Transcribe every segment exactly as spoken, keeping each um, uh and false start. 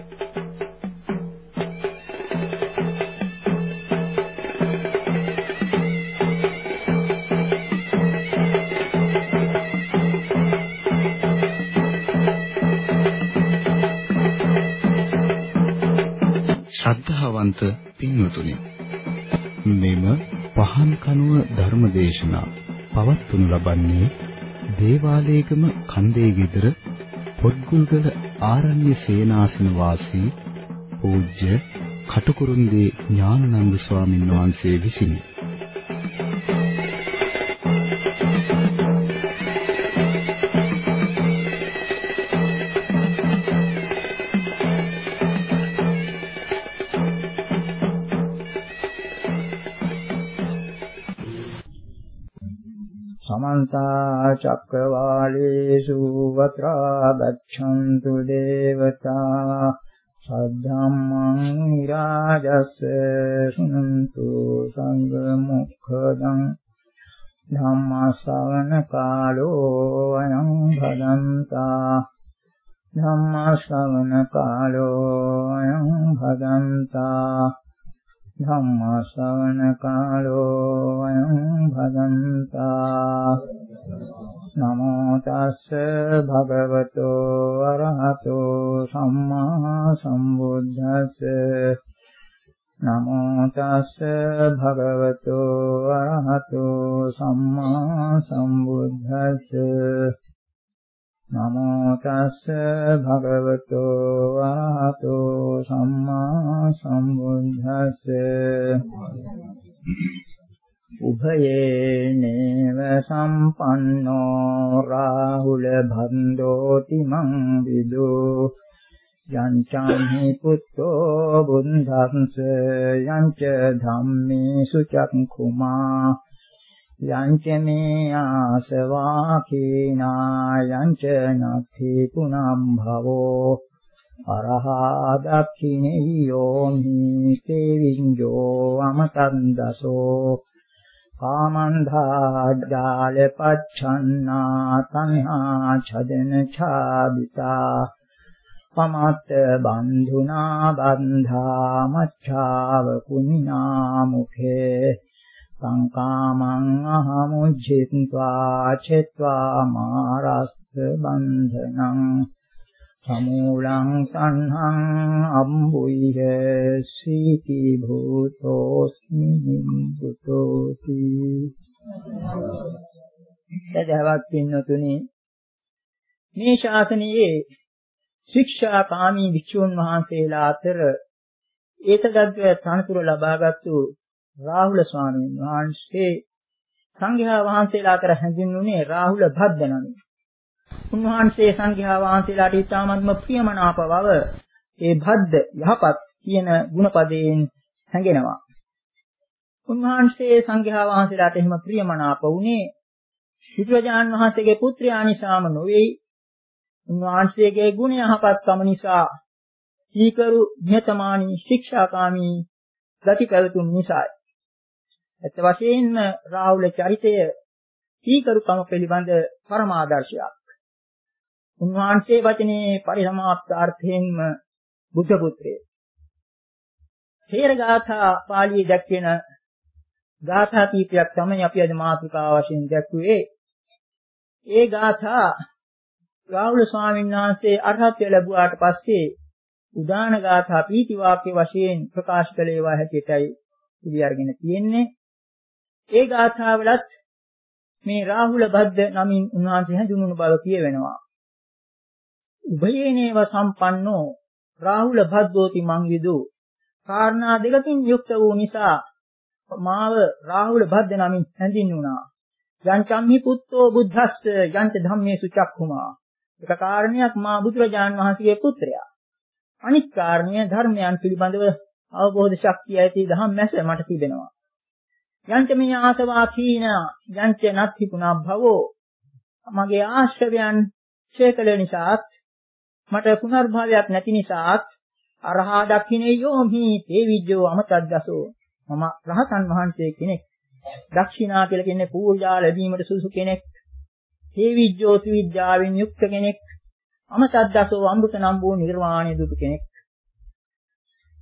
ශ්‍රද්ධාවන්ත පින්වතුනි, මෙම පහන් කනුව ධර්මදේශනා පවත්වනු ලබන්නේ දේවාලයේගම කන්දේ විතර පොත්ගුල්ගල ආරණ්‍ය සේනාසන වාසී පූජ්‍ය කටුකුරුන්දී ඥානানন্দ ස්වාමීන් වහන්සේ විසිනි. समन्ता चक्रवालेषु वत्रा गच्छन्तु देवता सद्धम्मं विराजस्य शृण्वन्तु संगमुखदं धम्मश्रवण कालो अयं भदन्ता धम्मश्रवण कालो अयं भदन्ता ධම්මස්සවන කාලෝ අයං භදන්තා නමෝ තස්ස භගවතෝ අරහතෝ සම්මා සම්බුද්දස්ස නමෝ තස්ස භගවතෝ අරහතෝ සම්මා සම්බුද්දස්ස නමෝ තස්ස භගවතෝ අරහතෝ සම්මා සම්බුද්දස්ස උභයේනේව සම්පන්නෝ රාහුල භන්දෝති මං විදෝ යංචම්හි පුත්තෝ බුද්ධංස යංච ධම්මේසු චක්ඛුමා යංච මේ ආසවා කීනා යංච නත්ථි පුනම් භවෝ අරහා දක්ඛිනේයෝ මිතේ විඤ්ඤෝ අමතං දසෝ කාමන්ධා ජාල පච්ඡන්නා තණ්හා ඡදන ඡාදිතා පමත්ත බන්ධුනා බන්ධා මච්ඡාව කුඤ්ඤා මුඛේ සංකාමං අහමුජ්ජිත්වා චෙත්වා මාරස්ස බන්ධනං සමූලං සංහං අම්බුය්‍ය සීති භූතෝස්මි නිම්බුතෝති. සදහවත් පින්වතුනි, මේ ශාසනයේ ශික්ෂාකාමී භික්ෂුන් වහන්සේලා අතර ඒතදග්ග තනතුර ලබාගත්තු රාහුල ස්වාමීන් වහන්සේ සංඝයා වහන්සේලා අතර හැඳින්වුනේ රාහුල භද්ද නමින්. උන්වහන්සේ සංඝයා වහන්සේලාට ඉතාමත්ම ප්‍රියමනාප බව ඒ භද්ද යහපත් කියන ගුණපදයෙන් හැඟෙනවා. උන්වහන්සේ සංඝයා වහන්සේලාට එහෙම ප්‍රියමනාප වුණේ බුදුරජාණන් වහන්සේගේ පුත්‍රයා නිසාම නොවේ. උන්වහන්සේගේ ගුණ යහපත්කම නිසා සීකරු නිහතමානී ශික්ෂාකාමී ගති පැවතුම් නිසායි. ඇත්ත වශයෙන්ම රාහුල චරිතය සීකරුකම පිළිබඳ පරමාදර්ශයක්. උන්වහන්සේ වචනේ පරිසමාප්තාර්ථයෙන්ම බුද්ධ පුත්‍රය. තේරගාථා පාළියේ දැක්වෙන ගාථා කීපයක් තමයි අපි අද මාතෘකාව වශයෙන් දැක්ුවේ. ඒ ගාථා රාහුල ස්වාමීන් වහන්සේ අරහත්ත්වය ලැබුවාට පස්සේ උදාන ගාථා පීති වාක්‍ය වශයෙන් ප්‍රකාශ කළ ඒවා හැටියටයි පිළිඅරගෙන තියෙන්නේ. ඒ ගාථාවලත් මේ රාහුල භද්ද නමින් උන්වහන්සේ හැඳින්වුණු බව කියවෙනවා. උභයේනේව සම්පන්නෝ රාහුල භද්දෝති මං විදු. කාරණා දෙකකින් යුක්ත වූ නිසා මාව රාහුල භද්ද නමින් හැඳින්වුණා. යංචම්හි පුත්තෝ බුද්ධස්ස යංච ධම්මේසු චක්ඛුමා. එක කාරණයක් මා බුදුරජාන් වහන්සේගේ පුත්‍රයා. අනිත් කාරණය ධර්මයන් පිළිබඳව අවබෝධ ශක්තිය ඇති දහම් මැස මට තිබෙනවා. යංච මේ ආසවා කීන යංච නත්ථි පුනා භවෝ. මගේ ආශ්‍රවයන් ඡේකල නිසාත් මට පුනර්භවයක් නැති නිසාත් අරහා දක්ඛිනේයෝ හි තේ විජ්ජෝ අමතද්දසෝ. මම රහතන් වහන්සේ කෙනෙක්. දක්ෂිනා කියලා කියන්නේ පූජා ලැබීමට සුසු කෙනෙක්. තේ විජ්ජෝ ත්‍රිවිද්‍යාවෙන් යුක්ත කෙනෙක්. අමතද්දසෝ අමෘත නම් වූ නිර්වාණය දුටු කෙනෙක්.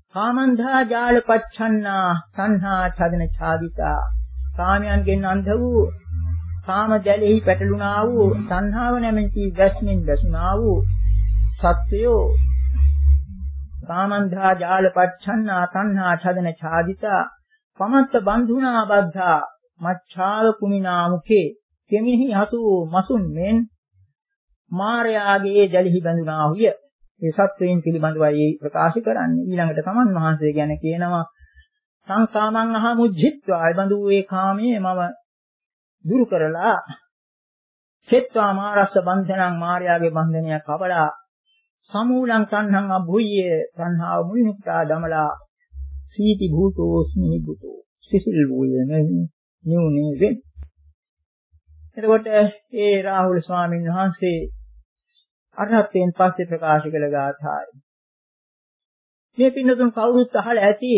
කාමන්ධා ජාලපච්ඡන්නා සංහා ඡදන ඡාදිතා කාමයන්ගෙන් අන්ධ වූ කාම දැලෙහි පැටළුණා වූ සංහාව නැමැති වැස්මින් වැසුණා වූ සත්‍යෝ කාමන්ධා ජාලපච්ඡන්නා සංහා ඡදන ඡාදිතා පමත්ත බන්ධුනා බද්ධා මච්ඡාව කුමිනා මුඛේ කෙමිහි හසු මසුන් මෙන් මාර්යාගේ දැලෙහි බඳුනා වූය. මේ සත්වයන් පිළිබඳවයි ප්‍රකාශ කරන්නේ. ඊළඟට තමන් වහන්සේ ගැන කියනවා සංකාමං අහමුජ්ජිත්වා අයබඳු ඒ කාමයේ මම දුරු කරලා චෙත්වා මාරස්ස බන්ධනං මාර්යාගේ බන්ධනය කපලා සමූලං තණ්හං අභුය්‍ය තණ්හාව මුලින්කා දමලා සීති භූතෝස්මි බුතෝ සිසිල් වූයේ නෙවුනේ වෙන්. එතකොට ඒ රාහුල ස්වාමීන් වහන්සේ අරහත්යෙන් පස්සේ ප්‍රකාශ කළ ගාථායි. මේ පින්නතුන් කවුරුත් අහලා ඇති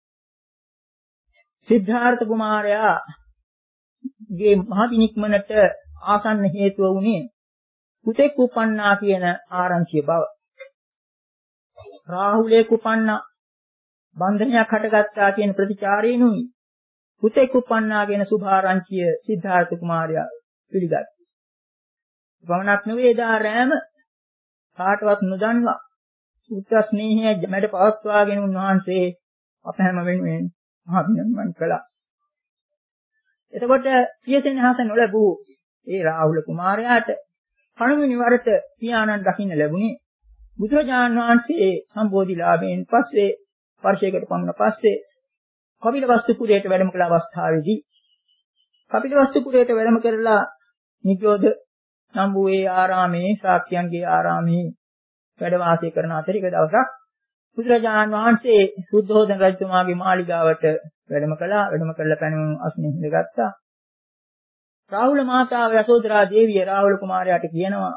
සිද්ධාර්ථ කුමාරයා ගේ මහපිනික්මනට ආසන්න හේතුව වුණේ පුතෙක් උපන්නා කියන ආරංචිය බව. රාහුලේ කුපන්නා බන්ධනයක් හටගත්තා කියන ප්‍රතිචාරයෙන්ුයි පුතෙක් උපන්නා කියන සුභාරංචිය සිද්ධාර්ථ කුමාරයා පිළිගත්තා. වමනක් නෙවෙයි දා රෑම කාටවත් නොදන්වා සුත්‍ර ස්නේහය මැඩ පවත්වාගෙන උන්වහන්සේ අප හැම වෙනුවෙන් මහාභිනන්දන් කළා. එතකොට පියසෙනහස නොලැබූ ඒ රාහුල කුමාරයාට පළමුවෙනි වරට පියාණන් දකින්න ලැබුණේ බුදුරජාණන් වහන්සේ සම්බෝධිලාභයෙන් පස්සේ වර්ෂයකට පමණ පස්සේ කපිලවස්තුපුරයට වැඩම කළ අවස්ථාවේදී කපිලවස්තුපුරයට වැඩම කරලා නිග්‍රෝධ නම් වූ ඒ ආරාමේ ශාක්‍යයන්ගේ ආරාමේ වැඩ වාසය කරන අතර එක දවසක් බුදුරජාණන් වහන්සේ සුද්ධෝදන රජතුමාගේ මාලිගාවට වැඩම කළා. වැඩම කරලා පැනුම් අස්නේ ඉඳගත්තා. රාහුල මාතාව යසෝදරා දේවිය රාහුල කුමාරයාට කියනවා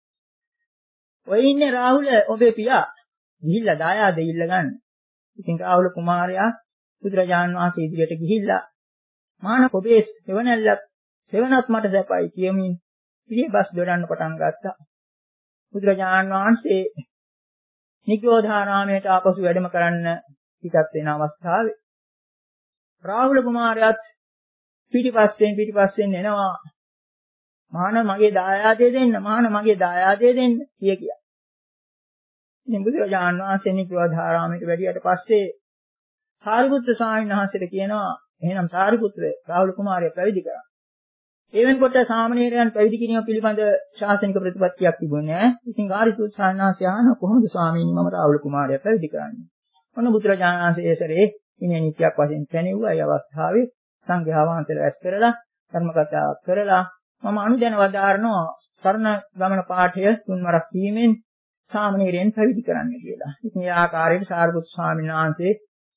ඔය ඉන්නේ රාහුල ඔබේ පියා ගිහිල්ලා දායාද ඉල්ල ගන්න. ඉතින් රාහුල කුමාරයා බුදුරජාණන් වහන්සේ ඉදිරියට ගිහිල්ලා මාන ඔබේ සෙවණැල්ලක් සෙවණත් මට සැපයි කියමින් පිළිබස් දොඩන්න පටන් ගත්තා. බුදුරජාණන් වහන්සේ නිග්‍රෝධාරාමයට ආපසු වැඩම කරන්න පිටත් වෙන අවස්ථාවේ රාහුල කුමාරයාත් පිටිපස්සෙන් පිටිපස්සෙන් එනවා. මාන මගේ දායාදේ දෙන්න මාන මගේ දායාදේ දෙන්න කිය කිය. ඉතින් බුදුරජාණන් වහන්සේ නිග්‍රෝධාරාමයට වැඩියට පස්සේ සාරිපුත්‍ර ස්වාමීන් වහන්සේට කියනවා එහෙනම් සාරිපුත්‍ර රාහුල කුමාරයා පැවිදි කරා. ඒ වෙනකොට සාමණේරයන් පැවිදි කිරීම පිළිබඳ ශාසනික ප්‍රතිපත්තියක් තිබුණේ නැහැ. ඉතින් සාරිපුත්‍ර ස්වාමීන් වහන්සේ අහන කොහොමද ස්වාමීනි මම රාහුල කුමාරයා පැවිදි කරන්නේ? ඔන්න බුදුරජාණන් වහන්සේ ඒසරේ ඉන්නේ නිත්‍යක් වශයෙන් පැනෙව්වා. ඒ අවස්ථාවේ සංඝයා වහන්සේලා ඇස් කරලා ධර්ම කතාවක් කරලා මම අනුදැන වදාරනවා සරණ ගමන පාඨය තුන්වරක් කීමෙන් සාමණේරයන් පැවිදි කරන්න කියලා. ඉතින් මේ ආකාරයට සාරිපුත්‍ර ස්වාමීන් වහන්සේ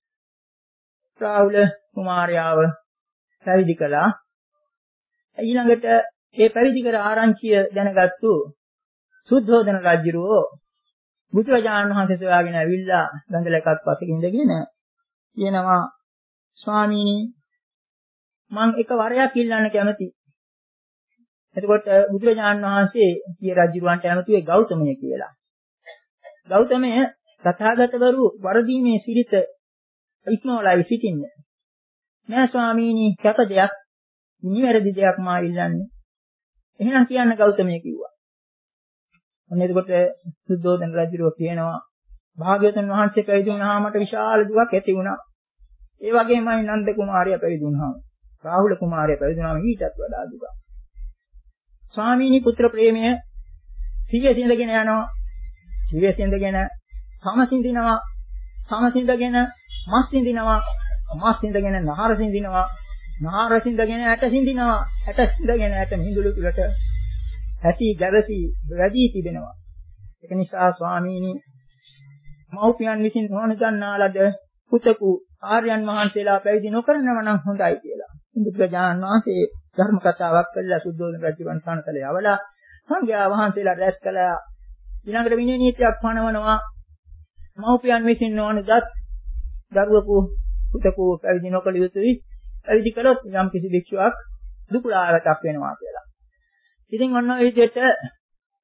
රාහුල කුමාරයාව පැවිදි කළා. ඊළඟට මේ පැවිදි කර ආරංචිය දැනගත්තු සුද්ධෝදන රජුරෝ බුදුරජාණන් වහන්සේ සොයාගෙන ඇවිල්ලා ගන්ධල එකක් පස්සෙක ඉඳගෙන කියනවා ස්වාමීනි මම එක වරයක් ඉල්ලන්න කැමතියි. එතකොට බුදුරජාණන් වහන්සේ කිය රජුරවන්ට ඇමතුවේ ගෞතමය කියලා. ගෞතමය තථාගතවරු වරදීමේ සිරිත ඉක්මවලයි සිටින්නේ. නෑ ස්වාමීනි කැප දෙයක් නිවැරදි දෙයක් මා ඉල්ලන්නේ. එහෙනම් කියන්න ගෞතමය කිව්වා. ඔන්න එතකොට සුද්ධෝදන රජුරෝ කියනවා භාග්‍යවතුන් වහන්සේ පැවිදි වුණාම මට විශාල දුකක් ඇති වුණා. ඒ වගේමයි නන්ද කුමාරයා පැවිදි වුණාම රාහුල කුමාරයා පැවිදි වුණාම ඊටත් වඩා දුකක්. ස්වාමීනි පුත්‍ර ප්‍රේමය සිවිසින්දගෙන යනවා. සිවිසින්දගෙන සමසින්දිනවා. සමසින්දගෙන මස් සින්දිනවා. මස් සින්දගෙන නහර සින්දිනවා. නහර සින්දගෙන ඇට සින්දිනවා. ඇට සින්දගෙන ඇට මිඳුළු තුලට ඇසි ගැවසි වැඩි තිබෙනවා. ඒක නිසා ස්වාමීනි මෞපියන් විසින් නොවන ගන්නාලද පුතකු ආර්යයන් වහන්සේලා පැවිදි නොකරනව නම් හොඳයි කියලා. බුදුරජාණන් වහන්සේ ධර්ම කතාවක් කළා සුද්ධෝදන රජුන් සානතලේ අවලා සංඝයා වහන්සේලා රැස් කළා. ඊළඟට විනය නීතියක් පනවනවා. මෞපියන් විසින් නොවන දත් දරුවකු පුතකු පැවිදි නොකළ යුතුයි. පැවිදි කළොත් යම් කිසි භික්ෂුවක් දුකුලාවටක් වෙනවා කියලා. ඉතින් ඔන්න ඔය විදිහට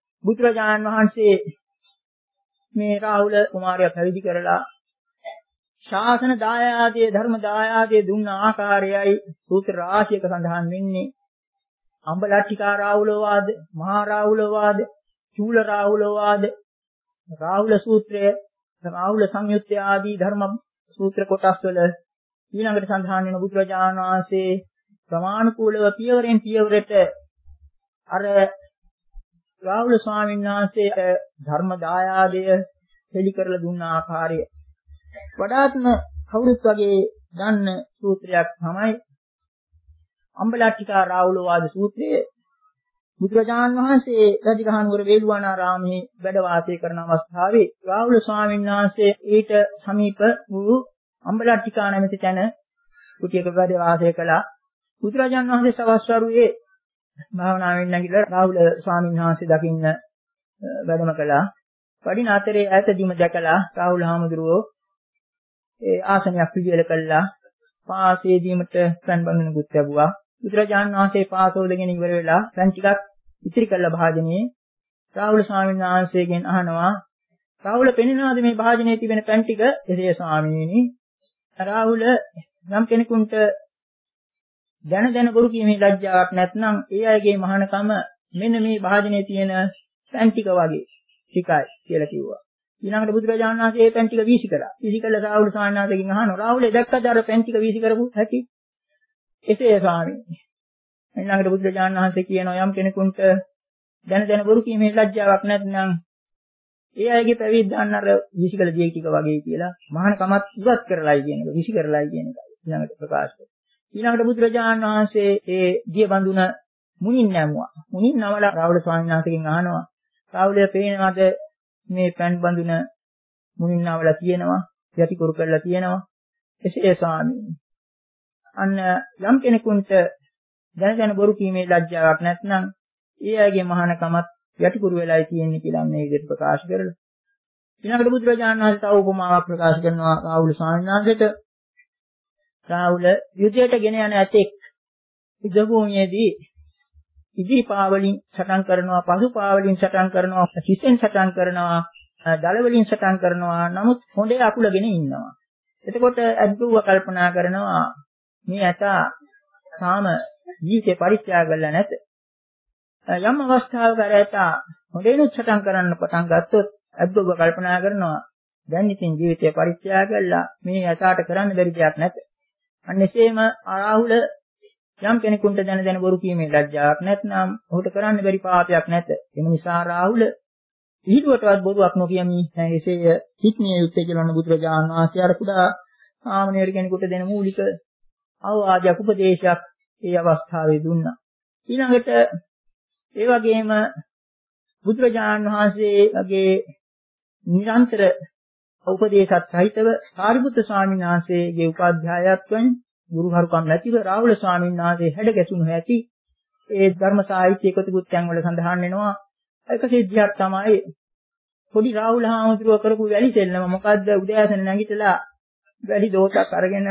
බුදුරජාණන් වහන්සේ මේ රාහුල කුමාරයා පැවිදි කරලා ශාසන දායාදයේ ධර්ම දායාදයේ දුන්න ආකාරයයි සූත්‍ර රාශියක සඳහන් වෙන්නේ. අම්බලට්ටිකා රාහුල වාද, මහා රාහුල වාද, චූල රාහුල වාද, රාහුල සූත්‍රය, රාහුල සංයුත්තය ආදී ධර්ම සූත්‍ර කොටස් වල ඊළඟට සඳහන් වෙන බුදුරජාණන් වහන්සේ ප්‍රමාණිකූලව පියවරෙන් පියවරට අර රාහුල ස්වාමීන් වහන්සේට ධර්ම දායාදය හෙළි කරලා දුන්න ආකාරය වඩාත්ම කවුරුත් වගේ දන්න සූත්‍රයක් තමයි අම්බලට්ටිකා රාහුල වාද සූත්‍රය. බුදුරජාණන් වහන්සේ රජගහනුවර වේළුවනාරාමයේ වැඩ වාසය කරන අවස්ථාවේ රාහුල ස්වාමීන් වහන්සේ ඊට සමීප වූ අම්බලට්ටිකා නැමැති තැන කුටියක වැඩ වාසය කළා. බුදුරජාණන් වහන්සේ සවස් වරුවේ භාවනාවෙන් නැගිටලා රාහුල ස්වාමීන් වහන්සේ දකින්න වැඩම කළා. වඩින අතරේ ඈතදීම දැකලා රාහුල හාමුදුරුවෝ ඒ ආසනයක් පිළියෙල කළා. පාසයේදීමට පෑන් බඳිනකුත් ලැබුවා. බුදුරජාණන් වහන්සේ පාසෝදගෙන ඉවර වෙලා පෑන් ටිකක් ඉතිරි කළා භාජනයේ. රාහුල ස්වාමීන් වහන්සේගෙන් අහනවා රාහුල පෙනෙනවාද මේ භාජනයේ තිබෙන පෑන් ටික? එසේ ස්වාමීනි. රාහුල නම් කෙනෙකුට දැන දැන බොරු කීමේ ලැජ්ජාවක් නැත්නම් ඒ අයගේ මහානකම මෙන්න මේ භාජනයේ තියෙන පෑන් ටික වගේ ටිකයි කියලා කිව්වා. ඊළඟට බුදුරජාණන් වහන්සේ මේ පෑන් ටික වීසි කළා. වීසි කළා රාහුල ස්වාමීන් වහන්සේගෙන් අහනවා රාහුල දැක්කද අර පෑන් ටික වීසි කරපු හැටි? එසේ ස්වාමීනි. ඊළඟට බුදුරජාණන් වහන්සේ කියනවා යම් කෙනෙකුට දැන දැන බොරු කීමේ ලැජ්ජාවක් නැත්නම් ඒ අයගේ පැවිද්දන් අර වීසි කළ දේ ටික වගේ කියලා මහානකමත් ඉවත් කරලායි කියන එක වීසි කරලායි කියන එකයි ඊළඟට ප්‍රකාශ කරනවා. ඊළඟට බුදුරජාණන් වහන්සේ ඒ දිය බඳුන මුණින් නැමුවා. මුණින් නවලා රාහුල ස්වාමීන් වහන්සේගෙන් අහනවා රාහුලය පේනවාද මේ පෑන් බඳුන මුණින් නවලා තියෙනවා, යටි කුරු කරලා තියෙනවා. එසේ ස්වාමීනි. අන්න යම් කෙනෙකුට දැන දැන බොරු කීමේ ලැජ්ජාවක් නැත්නම් ඒ අයගේ මහානකමත් යටි කුරු වෙලායි තියෙන්නේ කියලා මේ විදිහට ප්‍රකාශ කරලා. ඊළඟට බුදුරජාණන් වහන්සේ තව උපමාවක් ප්‍රකාශ කරනවා රාහුල ස්වාමීන් වහන්සේට. රාහුල යුද්ධයට ගෙන යන ඇතෙක් යුද්ධ භූමියේදී ඉදිරි පාවලින් සටන් කරනවා, පසු පාවලින් සටන් කරනවා, හිසෙන් සටන් කරනවා, දල වලින් සටන් කරනවා. නමුත් හොඬේ අකුලගෙන ඉන්නවා. එතකොට අද්දුව කල්පනා කරනවා මේ ඇතා තාම ජීවිතේ පරිත්‍යාග කරලා නැත. යම් අවස්ථාවක අර ඇතා හොඬේනුත් සටන් කරන්න පටන් ගත්තොත් අද්දුව කල්පනා කරනවා දැන් ඉතින් ජීවිතේ පරිත්‍යාග කරලා මේ ඇතාට කරන්න බැරි දෙයක් නැත. අන්න එසේම රාහුල යම් කෙනෙකුට දැන දැන බොරු කීමේ ලැජ්ජාවක් නැත්නම් ඔහුට කරන්න බැරි පාපයක් නැත. එම නිසා රාහුල ඊළුවටවත් බොරුවක් නොකියමි. එසේ හික්මිය යුත්තේ කියලා බුදුරජාණන් වහන්සේ අර කුඩා සාමණේර කෙනෙකුට දෙන මූලික අවවාදයක් උපදේශයක් ඒ අවස්ථාවේ දුන්නා. ඊළඟට ඒ වගේම බුදුරජාණන් වහන්සේගේ නිරන්තර උපදේශත් සහිතව සාරිපුත්‍ර ස්වාමීන් වහන්සේගේ උපාධ්‍යායත්වයෙන් ගුරුහරුකම් නැතිව රාහුල ස්වාමීන් වහන්සේ හැඩ ගැසුණු හැටි ඒ ධර්ම සාහිත්‍ය එකතු තැන් වල සඳහන් වෙනවා. එක සිද්ධියක් තමයි පොඩි රාහුල හාමුදුරුව කරපු වැලි සෙල්ලම. මොකද්ද? උදෑසන නැගිටලා වැලි දෝටක් අරගෙන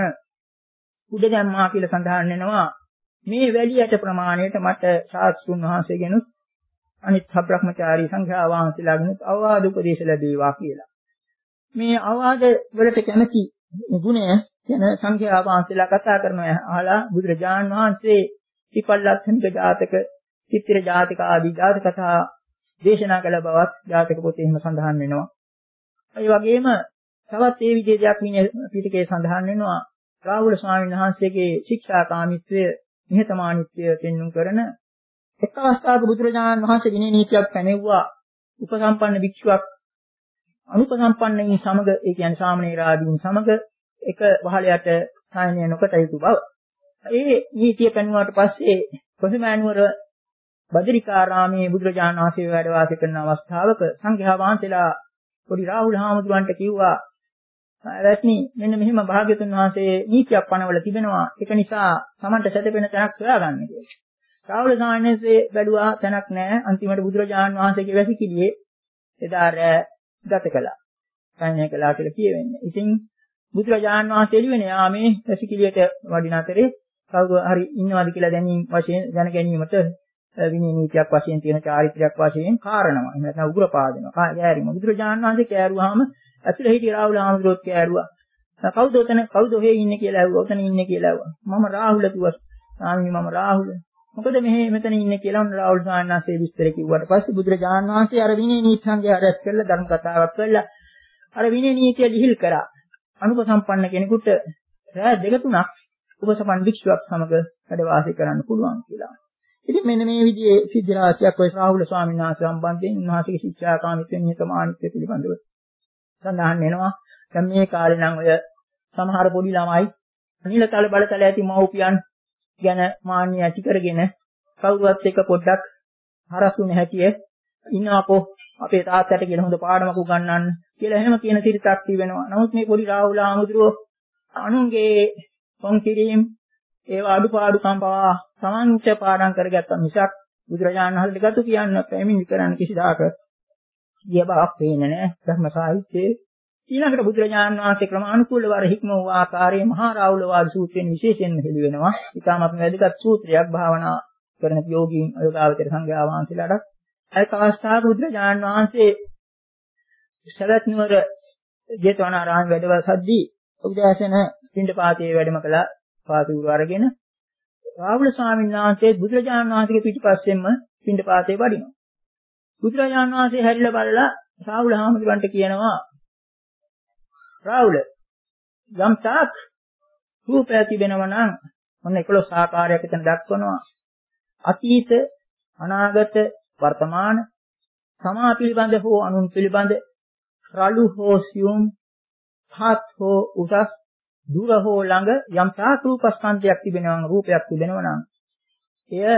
උඩ දැම්මා කියලා සඳහන් වෙනවා. මේ වැලියට ප්‍රමාණයට මට ශාස්ත්‍රුන් වහන්සේගෙනුත් අනිත් සබ්‍රහ්මචාරී සංඝයා වහන්සේලාගෙනුත් අවවාද උපදේශ ලැබේවා කියලා. මේ අවවාද වලට කැමැති ගුණය යන සංඝයා වහන්සේලා කතා කරනවා අහලා බුදුරජාණන් වහන්සේ ත්‍රිපල්ලක්ඛනික ජාතක, චිත්‍ර ජාතක ආදී ජාතක කතා දේශනා කළ බවත් ජාතක පොතේම සඳහන් වෙනවා. ඒ වගේම තවත් ඒ විදිහේ දෙයක් මේ පිටකේ සඳහන් වෙනවා. රාහුල ස්වාමීන් වහන්සේගේ ශික්ෂාකාමීත්වය, නිහතමානීත්වය පෙන්වු කරන එක් අවස්ථාවක බුදුරජාණන් වහන්සේ විනය නීතියක් පැනෙව්වා. උපසම්පන්න භික්ෂුවක් අනුපසම්පන්නයින් සමග, ඒ කියන්නේ සාමණේරාදීන් සමග එක වහලයට සායනය නොකොට යුතු බව. ඒ නීතිය පැනුවාට පස්සේ කොසමෑනුවර බදරිකාරාමයේ බුදුරජාණන් වහන්සේ වැඩ වාසය කරන අවස්ථාවක සංඝයා වහන්සේලා පොඩි රාහුල හාමුදුරන්ට කිව්වා රත්නි මෙන්න මෙහෙම භාග්‍යතුන් වහන්සේ නීතියක් පනවල තිබෙනවා. ඒක නිසා Tamanට සැතපෙන තැනක් හොයාගන්න කියලා. රාහුල සාමණේරසේ බැලුවා තැනක් නැහැ. අන්තිමට බුදුරජාණන් වහන්සේගේ වැසිකිළියේ එදා රැ ගත කළා. සායනය කළා කියලා කියවෙන්නේ. ඉතින් බුදුරජාණන් වහන්සේ එළිවෙන යාමේ වැසිකිළියට වඩින අතරේ කවුරු හරි ඉන්නවද කියලා දැනීම වශයෙන් දැන ගැනීමට විනය නීතියක් වශයෙන් තියෙන චාරිත්‍රාක් වශයෙන් කාරණා. එහෙම නැත්නම් උග්‍රපාදනවා. කෑරීම. බුදුරජාණන් වහන්සේ කෑරුවාම ඇතුළේ හිටිය රාහුල හාමුදුරුවෝ කෑරුවා. කවුද ඔතන කවුද ඔහේ ඉන්නේ කියලා ඇහුවා. ඔතන ඉන්නේ කියලා ඇහුවා. මම රාහුල කිව්වා. ස්වාමීනි මම රාහුල. මොකද මෙහෙ මෙතන ඉන්නේ කියලා උන් රාහුල ස්වාමීන් වහන්සේ විස්තර කිව්වට පස්සේ බුදුරජාණන් වහන්සේ අර විනය නීති සංගය රැස් කරලා ධර්ම කතාවක් කළා. අර විනය නීතිය ලිහිල් කරා. අනුපසම්පන්න කෙනෙකුට රැය දෙක තුනක් උපසම්පන්න භික්ෂුවක් සමග වැඩ වාසය කරන්න පුළුවන් කියලා. ඉතින් මෙන්න මේ විදිහේ සිද්ධ රාශියක් ඔය රාහුල ස්වාමීන් වහන්සේ සම්බන්ධයෙන් උන්වහන්සේගේ ශික්ෂාකාමීත්වයෙන් නිහතමානීත්වය පිළිබඳව සඳහන් වෙනවා. දැන් මේ කාලේ නම් ඔය සමහර පොඩි ළමයි නිලතල බලතල ඇති මව්පියන් ගැන මාන්නය ඇති කරගෙන කවුරුවත් එක්ක පොඩ්ඩක් හරසුනේ හැටිය ඉන්නවකෝ අපේ තාත්තට කියලා හොඳ පාඩමක් උගන්වන්න කියලා එහෙම කියන සිරිතක් තිබෙනවා. නමුත් මේ පොඩි රාහුල ආමුදුරෝ අනුන්ගේ කොන් කිරීම ඒවා අඩුපාඩුකම් පවා සමන්ත පාඩම් කරගත්තා මිසක් බුදුරජාණන් වහන්සේට ගතු කියන්න පැමිණි කරන්න කිසිදාක ගිය බවක් පේන්නේ නැහැ ධර්ම සාහිත්‍යයේ. ඊළඟට බුදුරජාණන් වහන්සේ ක්‍රමානුකූලව අර හික්ම වූ ආකාරයේ මහා රාහුල වාද සූත්‍රයෙන් විශේෂයෙන්ම හෙළි වෙනවා. ඊටාත්ම වැදගත් සූත්‍රයක් භාවනා කරන යෝගීන් යෝගාවචර සංඝයා වහන්සේලාට. ඒක අවස්ථාවේ බුදුරජාණන් වහන්සේ සවැත් නුවර ජේතවනාරාම වැඩවසද්දී උදෑසන පිණ්ඩපාතයේ වැඩම කළා. පාතුරු අරගෙන රාහුල ස්වාමීන් වහන්සේ බුදුරජාණන් වහන්සේගේ පිටිපස්සෙන්ම පිණ්ඩපාතේ වඩිනවා. බුදුරජාණන් වහන්සේ හැරිලා බලලා රාහුල හාමුදුරන්ට කියනවා රාහුල යම් තාක් රූපය තිබෙනවා නම් මොන එකොළොස් ආකාරයක් එතන දක්වනවා. අතීත අනාගත වර්තමාන සමා පිළිබඳ හෝ අනුන් පිළිබඳ රළු හෝ සියුම් හත් හෝ උසස් දුර හෝ ළඟ යම් තාක් රූපස්කන්ධයක් තිබෙනවා නම් රූපයක් තිබෙනවා නම් එය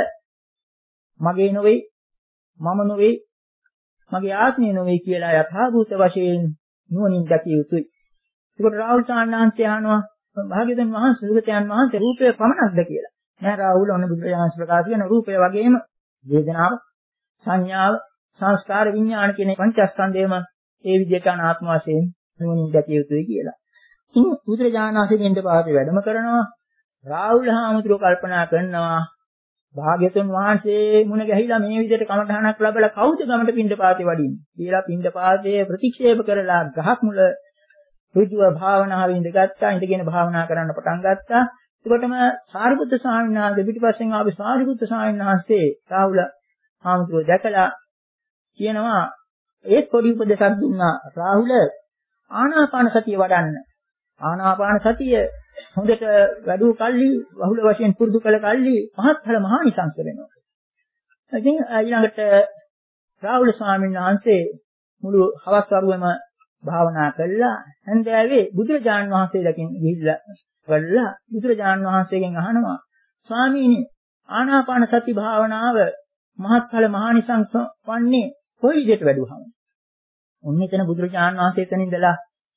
මගේ නොවේ මම නොවේ මගේ ආත්මය නොවේ කියලා යථාභූත වශයෙන් නුවණින් දැකිය යුතුයි. ඒකට රාහුල සාන්නාංශය අහනවා භාග්‍යවතුන් වහන්සේ සුගතයන් වහන්සේ රූපය පමණක්ද කියලා. නෑ රාහුල ඔන්න බුදුරජාණන් ප්‍රකාශ කරන රූපය වගේම වේදනාව සංඥාව සංස්කාර විඥාන කියන පංචස්කන්ධයම ඒ විදිහට අනාත්ම වශයෙන් නුවණින් දැකිය යුතුයි කියලා. ඉතින් බුදුරජාණන් වහන්සේ පින්ඩපාතේ වැඩම කරනවා. රාහුල හාමුදුරුවෝ කල්පනා කරනවා භාග්‍යවතුන් වහන්සේ මුණ ගැහිලා මේ විදිහට කමඨහනක් ලැබලා කවුද ගමට පින්ඩපාතේ වඩින්නේ කියලා පින්ඩපාතේ ප්‍රතික්ෂේප කරලා ගහක් මුල ඍජුව භාවනාවේ ඉඳගත්තා. ඉඳගෙන භාවනා කරන්න පටන් ගත්තා. එතකොටම සාරිපුත්‍ර ස්වාමීන් වහන්සේ පිටිපස්සෙන් ආපු සාරිපුත්‍ර ස්වාමීන් වහන්සේ රාහුල හාමුදුරුවෝ දැකලා කියනවා ඒත් පොඩි උපදේශයක් දුන්නා. රාහුල ආනාපාන සතිය වඩන්න. ආනාපාන සතිය හොඳට වැඩුව කල්ලි බහුල වශයෙන් පුරුදු කළ කල්ලි මහත්ඵල මහානිසංස වෙනවා. ඉතින් ඊළඟට රාහුල ස්වාමීන් වහන්සේ මුළු හවස් වරුවේම භාවනා කළා. හන්දෑවේ බුදුරජාණන් වහන්සේ දකින් ගිහිල්ලා වල්ලා බුදුරජාණන් වහන්සේගෙන් අහනවා ස්වාමීනි ආනාපාන සති භාවනාව මහත්ඵල මහානිසංස වන්නේ කොයි විදිහට වැඩුවහම? ඔන්න එතන බුදුරජාණන් වහන්සේ එතන ඉඳලා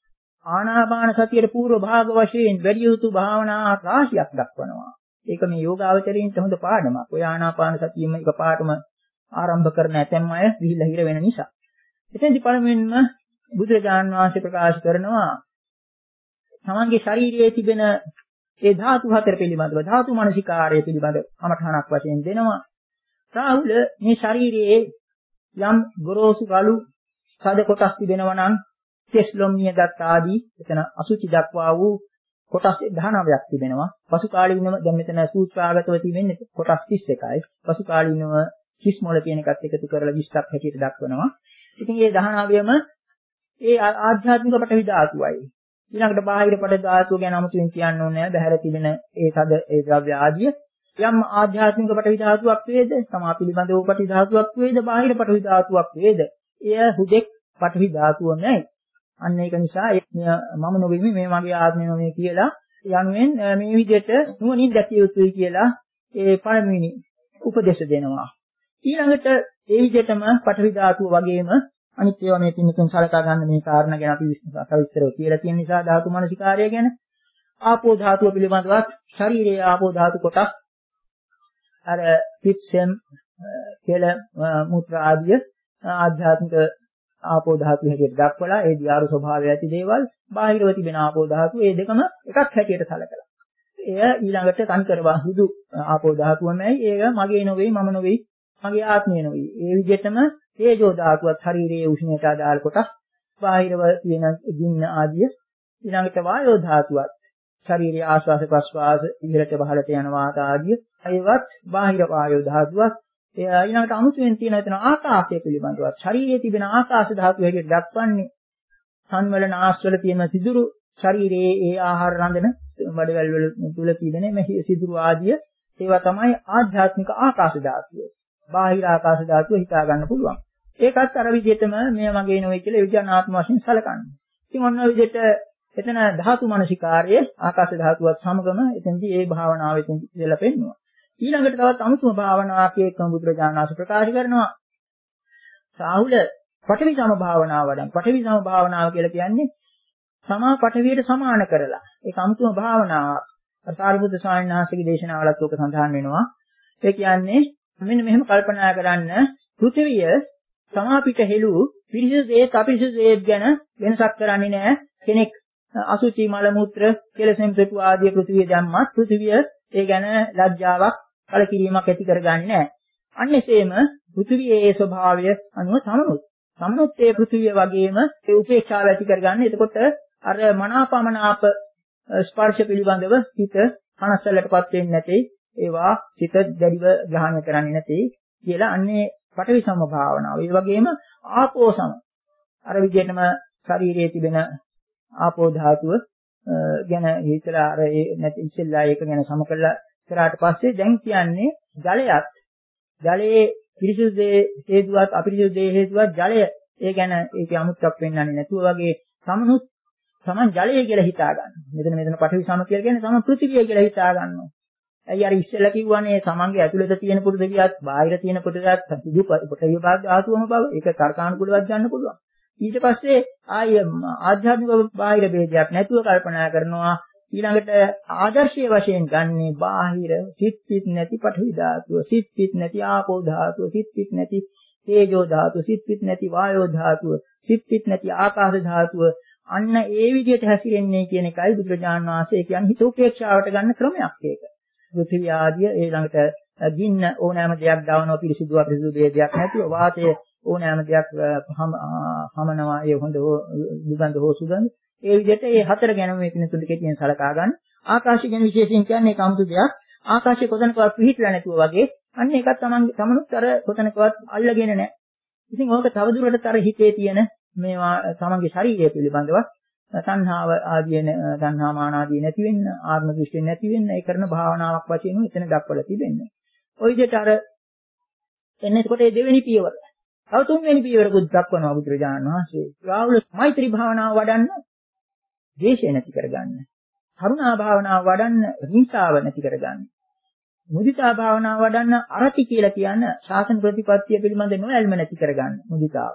ආනාපාන සතියේ පූර්ව භාග වශයෙන් වැඩි යුතු භාවනා රාශියක් දක්වනවා. ඒක මේ යෝගාවචරයින්ට හොඳ පාඩමක්. ඔය ආනාපාන සතියෙම එකපාරටම ආරම්භ කරන ඇතැම් අය විහිලා හිර වෙන නිසා. එතෙන්දි පළමුවෙන්ම බුදුරජාණන් වහන්සේ ප්‍රකාශ කරනවා තමන්ගේ ශරීරයේ තිබෙන ඒ ධාතු හතර පිළිබඳව ධාතු මනසිකාරය පිළිබඳ කමඨහනක් වශයෙන් දෙනවා. රාහුල මේ ශරීරයේ යම් ගොරෝසු ගලු සද කොටස් තිබෙනවා නම් කෙස්ලොම්නිය දත් ආදී එතන අසුචි දක්වා වූ කොටස් දහනවයක් තිබෙනවා. පසු කාලීනව දැන් මෙතන සූත්‍රාගතව තිබෙන්නේ කොටස් තිස් එකයි. පසු කාලීනව කිස් මොළ කියන එකත් එකතු කරලා විස්සක් හැටියට දක්වනවා. ඉතින් මේ දහනවයම ඒ ආධ්‍යාත්මික පටවි ධාතුවයි. ඊළඟට බාහිර පටවි ධාතුව ගැන 아무තුවෙන් කියන්න ඕනේ නැහැ. බහැර තිබෙන ඒ තද ඒ ද්‍රව්‍ය ආදිය යම් ආධ්‍යාත්මික පටවි ධාතුවක් වේද, සමා පිළිබඳව පටවි ධාතුවක් වේද, බාහිර පටවි ධාතුවක් වේද, එය හුදෙක් පටවි ධාතුව නෙයි. අන්න ඒක නිසා මම නොවෙමි මේ මගේ ආත්මය නොවේ කියලා යනුවෙන් මේ විදිහට නුවණින් දැකිය යුතුයි කියලා ඒ පළමුවෙනි උපදේශ දෙනවා. ඊළඟට ඒ විදිහටම පටවි ධාතුව වගේම අනිත් ඒවා මේ තින්නකින් සලකා ගන්න මේ කාරණා ගැන අපි සවිස්තරව කියලා තියෙන නිසා ධාතු මනසිකාර්යය ගැන ආපෝ ධාතුව පිළිබඳවත් ශරීරයේ ආපෝ ධාතු කොටස් අර පිට්සෙම් කෙල මුත්‍රා ආදිය ආධ්‍යාත්මික ආපෝ ධාතු හැටියට දක්වලා ඒ දියාරු ස්වභාවය ඇති දේවල් බාහිරව තිබෙන ආපෝ ධාතු ඒ දෙකම එකක් හැටියට සැලකලා. එය ඊළඟට කන්කරවා හුදු ආපෝ ධාතුවමයි ඒක මගේ නොවේ මම නොවේ මගේ ආත්මය නොවේ. ඒ විදිහටම තේජෝ ධාතුවත් ශරීරයේ උෂ්ණයට අදාළ කොටස් බාහිරව තියෙන ගින්න ආදිය ඊළඟට වායෝ ධාතුවත් ශරීරයේ ආශ්වාස ප්‍රශ්වාස ඉහළට පහළට යන වාත ආදිය ඒවත් බාහිර වායෝ ධාතුවත් ඊළඟට අමුතුවෙන් තියෙන එතන ආකාශය පිළිබඳව ශරීරයේ තිබෙන ආකාශ ධාතුව හැටියට දක්වන්නේ සංවලන ආශ්වල තියෙන සිදුරු ශරීරයේ ඒ ආහාර රඳන බඩවැල් වල තුල තියෙන මේ සිදුරු ආදිය ඒවා තමයි ආධ්‍යාත්මික ආකාශ ධාතුව. බාහිර ආකාශ ධාතුව හිතා ගන්න පුළුවන්. ඒකත් අර විදිහටම මේ මගේ නෙවෙයි කියලා විඥානාත්ම වශයෙන් සැලකන්නේ. ඉතින් ඔන්න ඔය විදිහට එතන ධාතු මනසිකාරයේ ආකාශ ධාතුවත් සමගම එතෙන්දී ඒ භාවනාව එතෙන්දී ඉඳලා පෙන්නවා. ඊළඟට තවත් අමුතුම භාවනාවක් එක්කම බුදුරජාණන් වහන්සේ ප්‍රකාශ කරනවා. රාහුල පඨවි සම භාවනාව වඩන්. පඨවි සම භාවනාව කියලා කියන්නේ සමා පඨවියට සමාන කරලා. ඒක අමුතුම භාවනාවක්. සාරිපුත්‍ර ස්වාමීන් වහන්සේගේ දේශනාවලත් ඔක සඳහන් වෙනවා. ඒ කියන්නේ මෙන්න මෙහෙම කල්පනා කරන්න පෘථිවිය සමාපිට හෙළු පිරිසිදු දේත් අපිරිසිදු දේත් ගැන වෙනසක් කරන්නේ නැහැ. කෙනෙක් අසුචි මල මුත්‍ර කෙලසෙම් පෙතු ආදී පෘථිවිය දැම්මත් පෘථිවිය ඒ ගැන ලැජ්ජාවක් කලකිරීමක් ඇති කරගන්නේ නැහැ. අන්න එසේම පෘථිවියේ ඒ ස්වභාවය අනුව සමනුත්. සමනුත් ඒ පෘථිවිය වගේම ඒ උපේක්ෂාව ඇති කරගන්නේ. එතකොට අර මනාපමනාප ස්පර්ශ පිළිබඳව හිත කනස්සලටපත් වෙන්නේ නැtei. ඒවා හිත දැඩිව ග්‍රහණය කරන්නේ නැtei කියලා අන්නේ පඨවි සම භාවනාව. ඒ වගේම ආපෝ සම. අර විදිහටම ශරීරයේ තිබෙන ආපෝ ධාතුව ගැන හිතලා අර ඒ නැති ඉස්සෙල්ලා ඒක ගැන සම කළා කරාට පස්සේ දැන් කියන්නේ ජලයත් ජලයේ පිරිසිදු දේ හේතුවත් අපිරිසිදු දේ හේතුවත් ජලය ඒ ගැන ඒකේ අමුත්තක් වෙන්නන්නේ නැතුව වගේ සමනුත් සමන් ජලය කියලා හිතා ගන්න. මෙතන මෙතන පඨවි සම කියලා කියන්නේ සම පෘථිවිය කියලා හිතා ගන්නවා. ඇයි අර ඉස්සෙල්ලා කිව්වනේ සමන්ගේ ඇතුළත තියෙන පෘථිවියත් බාහිර තියෙන පෘථිවියත් සුදු පෘථිවිය භාග ධාතුවම බව ඒක තර්කානුකූලවත් ගන්න පුළුවන්. ඊට පස්සේ ආය ආධ්‍යාත්මික බාහිර ભેදයක් නැතුව කල්පනා කරනවා ඊළඟට ආදර්ශීය වශයෙන් ගන්නේ බාහිර සිත් පිට නැති පඨවි ධාතුව සිත් පිට නැති ආපෝ ධාතුව සිත් පිට නැති තේජෝ ධාතුව සිත් පිට නැති වායෝ ධාතුව සිත් පිට නැති ආකාශ ධාතුව අන්න ඒ විදිහට හැසිරෙන්නේ කියන එකයි බුදුරජාණන් වහන්සේ කියන්නේ හිත උපේක්ෂාවට ගන්න ක්‍රමයක් ඒක. පෘථිවි ආදිය ඊළඟට ගින්න ඕනෑම දෙයක් දවනවා පිරිසිදු අපිරිසිදු ભેදයක් නැතුව වාතය ඕනෑම දෙයක් හමනවා ඒ හොඳ හෝ දුගඳ හෝ සුගඳ ඒ විදිහට මේ හතර ගැන මේ පිනතුන් දෙකෙන් සලකා ගන්න. ආකාශය ගැන විශේෂයෙන් කියන්නේ ඒක 아무තු දෙයක්. ආකාශය කොතනකවත් පිහිටලා නැතුව වගේ අන්න ඒකත් තමන්ගේ තමනුත් අර කොතනකවත් අල්ලගෙන නැහැ. ඉතින් ඕක තවදුරටත් අර හිතේ තියෙන මේවා තමන්ගේ ශරීරය පිළිබඳව තණ්හාව ආදී තණ්හා මාන ආදී නැති වෙන්න ආත්ම දෘෂ්ටි නැති වෙන්න ඒ කරන භාවනාවක් වශයෙන් එතන දක්වලා තිබෙන්නේ. ওই විදිහට අර එන්නේ එතකොට මේ දෙවෙනි පියවර. තව තුන්වෙනි පියවරකුත් දක්වනවා බුදුරජාණන් වහන්සේ. රාහුල මෛත්‍රී භාවනාව වඩන්න ද්වේෂය නැති කරගන්න. කරුණා භාවනාව වඩන්න හිංසාව නැති කරගන්න. මුදිතා භාවනාව වඩන්න අරති කියලා කියන ශාසන ප්‍රතිපත්තිය පිළිබඳ නොඇල්ම නැති කරගන්න මුදිතාව.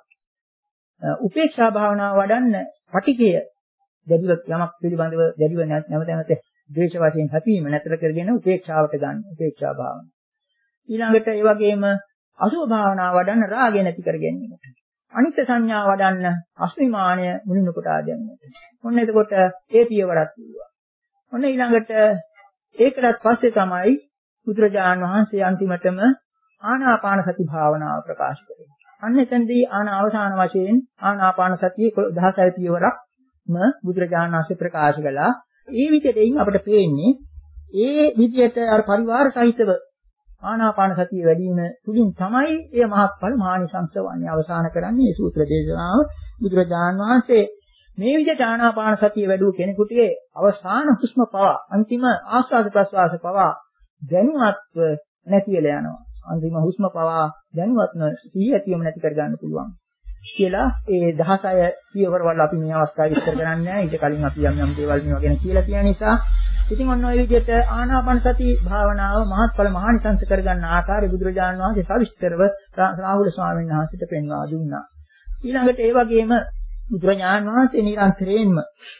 උපේක්ෂා භාවනාව වඩන්න පටිඝය දැඩිව යමක් පිළිබඳව දැඩිව නැවත නැවත ද්වේෂ වශයෙන් හැපීම නැතර කරගෙන උපේක්ෂාවට ගන්න උපේක්ෂා භාවනාව. ඊළඟට ඒ වගේම අසුභ භාවනාව වඩන්න රාගය නැති කර ගැනීමට. අනිත්‍ය සංඥා වඩන්න අස්මිමානය මුලින්ම කොටා ගැනීමට. ඔන්න එතකොට ඒ පියවරක් කිව්වා. ඔන්න ඊළඟට ඒකටත් පස්සේ තමයි බුදුරජාණන් වහන්සේ අන්තිමටම ආනාපාන සති භාවනාව ප්‍රකාශ කරේ. අන්න එතෙන්දී ආන අවසාන වශයෙන් ආනාපාන සතියේ දහසයි පියවරක්ම බුදුරජාණන් වහන්සේ ප්‍රකාශ කළා. ඒ විදිහට අපිට පේන්නේ ඒ විදිහට අර පරිවාර සහිතව ආනාපාන සතිය වැඩි වීම තුලින් තමයි ඒ මහත්ඵල මහානිසංස වන්නේ අවසන් කරන්නේ මේ සූත්‍ර දේශනාව. බුදුරජාණන් වහන්සේ මේ විදිහට ආනාපාන සතිය වැඩුව කෙනෙකුට අවසාන හුස්ම පවා අන්තිම ආස්වාද ප්‍රස්වාස පවා දැනුවත්ව නැති වෙලා යනවා. අන්තිම හුස්ම පවා දැනුවත්ව සිහිය ඇතිවම නැති කර ගන්න පුළුවන් කියලා ඒ දහසය පියවර වල අපි මේ අවස්ථාවේ විස්තර කරන්නේ නැහැ. ඊට කලින් අපි යම් යම් දේවල් මේවා ගැන කියලා කියන නිසා ඉතින් ඔන්න ඔය විදිහට ආනාපාන සති භාවනාව මහත්ඵල මහානිසංස කරගන්න ආකාරය බුදුරජාණන් වහන්සේ සවිස්තරව රාහුල ස්වාමීන් වහන්සේට පෙන්වා දුන්නා. ඊළඟට ඒ වගේම බුදුරජාණන් වහන්සේ නිරන්තරයෙන්ම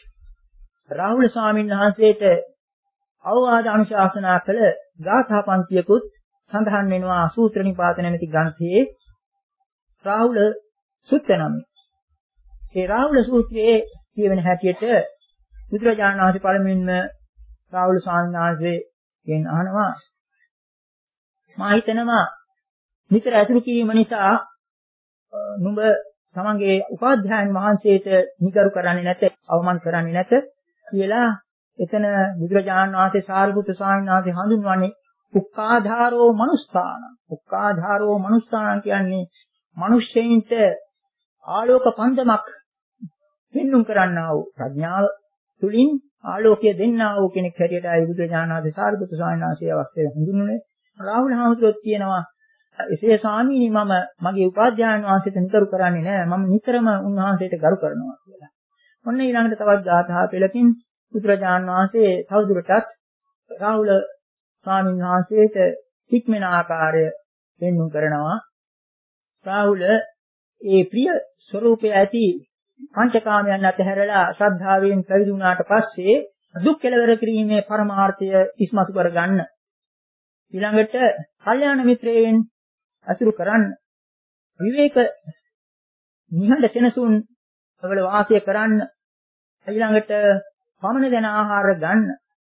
රාහුල ස්වාමීන් වහන්සේට අවවාද අනුශාසනා කළ ගාථා පන්තියකුත් සඳහන් වෙනවා සූත්‍ර නිපාත නැමැති ග්‍රන්ථයේ රාහුල සූත්‍ර නමයි. ඒ රාහුල සූත්‍රයේ කියවෙන හැටියට බුදුරජාණන් වහන්සේ පළමුවෙන්ම රාහුල ස්වාමීන් වහන්සේගෙන් අහනවා මා හිතනවා නිතර ඇසුරු කිරීම නිසා නුඹ තමන්ගේ උපාධ්‍යායන් වහන්සේට නිගරු කරන්නේ නැත අවමන් කරන්නේ නැත කියලා එතන බුදුරජාණන් වහන්සේ සාරිපුත්‍ර ස්වාමීන් වහන්සේ හඳුන්වන්නේ උක්කාධාරෝ මනුස්සාන. උක්කාධාරෝ මනුස්සාන කියන්නේ මිනිස්සෙයින්ට ආලෝක පන්දමක් පෙන්눔 කරන්නා වූ ප්‍රඥාව තුලින් ආලෝකය දෙන්නා වූ කෙනෙක් හැටියට ආයි බුදුරජාණන් වහන්සේ සාරිපුත්‍ර ස්වාමීන් වහන්සේ අවස්ථාවේ හඳුන්වන්නේ. රාහුල හාමුදුරුවෝ කියනවා එසේ ස්වාමීනි මම මගේ උපාධ්‍යායන් වහන්සේට නිකරු කරන්නේ නැහැ. මම නිතරම උන්වහන්සේට ගරු කරනවා කියලා. ඔන්න ඊළඟට තවත් ගාථා පෙළකින් බුදුරජාණන් වහන්සේ තවදුරටත් රාහුල ස්වාමීන් වහන්සේට හික්මන ආකාරය පෙන්වු කරනවා. රාහුල ඒ ප්‍රිය ස්වરૂපය ඇති පංචකාමයන් අතහැරලා ශ්‍රද්ධාවෙන් පැවිදි වුණාට පස්සේ දුක් කෙලවර කිරීමේ පරමාර්ථය ඉස්මතු කරගන්න. ඊළඟට කල්යාණ මිත්‍රයන් අසුරු කරන්න. විවේක නිහඬ සෙනසුන් වල වාසය කරන්න. ඊළඟට පමණ දෙන ආහාර ගන්න.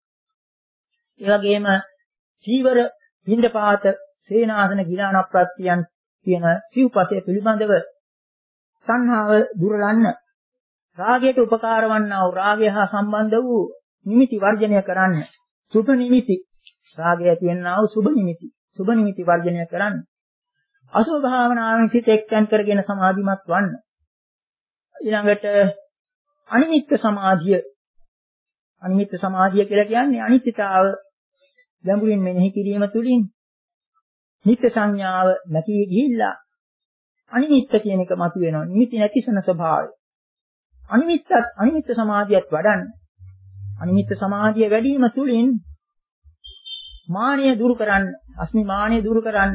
ඒ වගේම චීවර, පිණ්ඩපාත, සේනාසන, ගිලාන ප්‍රත්‍යයන් කියන සිව්පසය පිළිබඳව සංහාව දුරලන්න. රාගයට උපකාර වන්නා වූ රාගය හා සම්බන්ධ වූ නිමිති වර්ජනය කරන්න. සුභ නිමිති රාගය කියනවා වූ සුභ නිමිති. සුභ නිමිති වර්ජනය කරන්න. අසුභ භාවනාවෙන් සිත එක්තෙන් කරගෙන සමාධිමත් වන්න. ඊළඟට අනිමිත්ත සමාධිය. අනිමිත්ත සමාධිය කියලා කියන්නේ අනිත්‍යතාව ගැඹුරින් මෙනෙහි කිරීම තුළින් නිත්‍ය සංඥාව නැති ගිහිල්ලා අනිමිත්ත කියන එක මතුවෙනවා. නිමිති නැතිසන ස්වභාවය. අනිමිත්තත් අනිමිත්ත සමාධියත් වඩන්න. අනිමිත්ත සමාධිය වැඩි වීම තුළින් මානය දුරු කරන්න, අස්මි මානය දුරු කරන්න.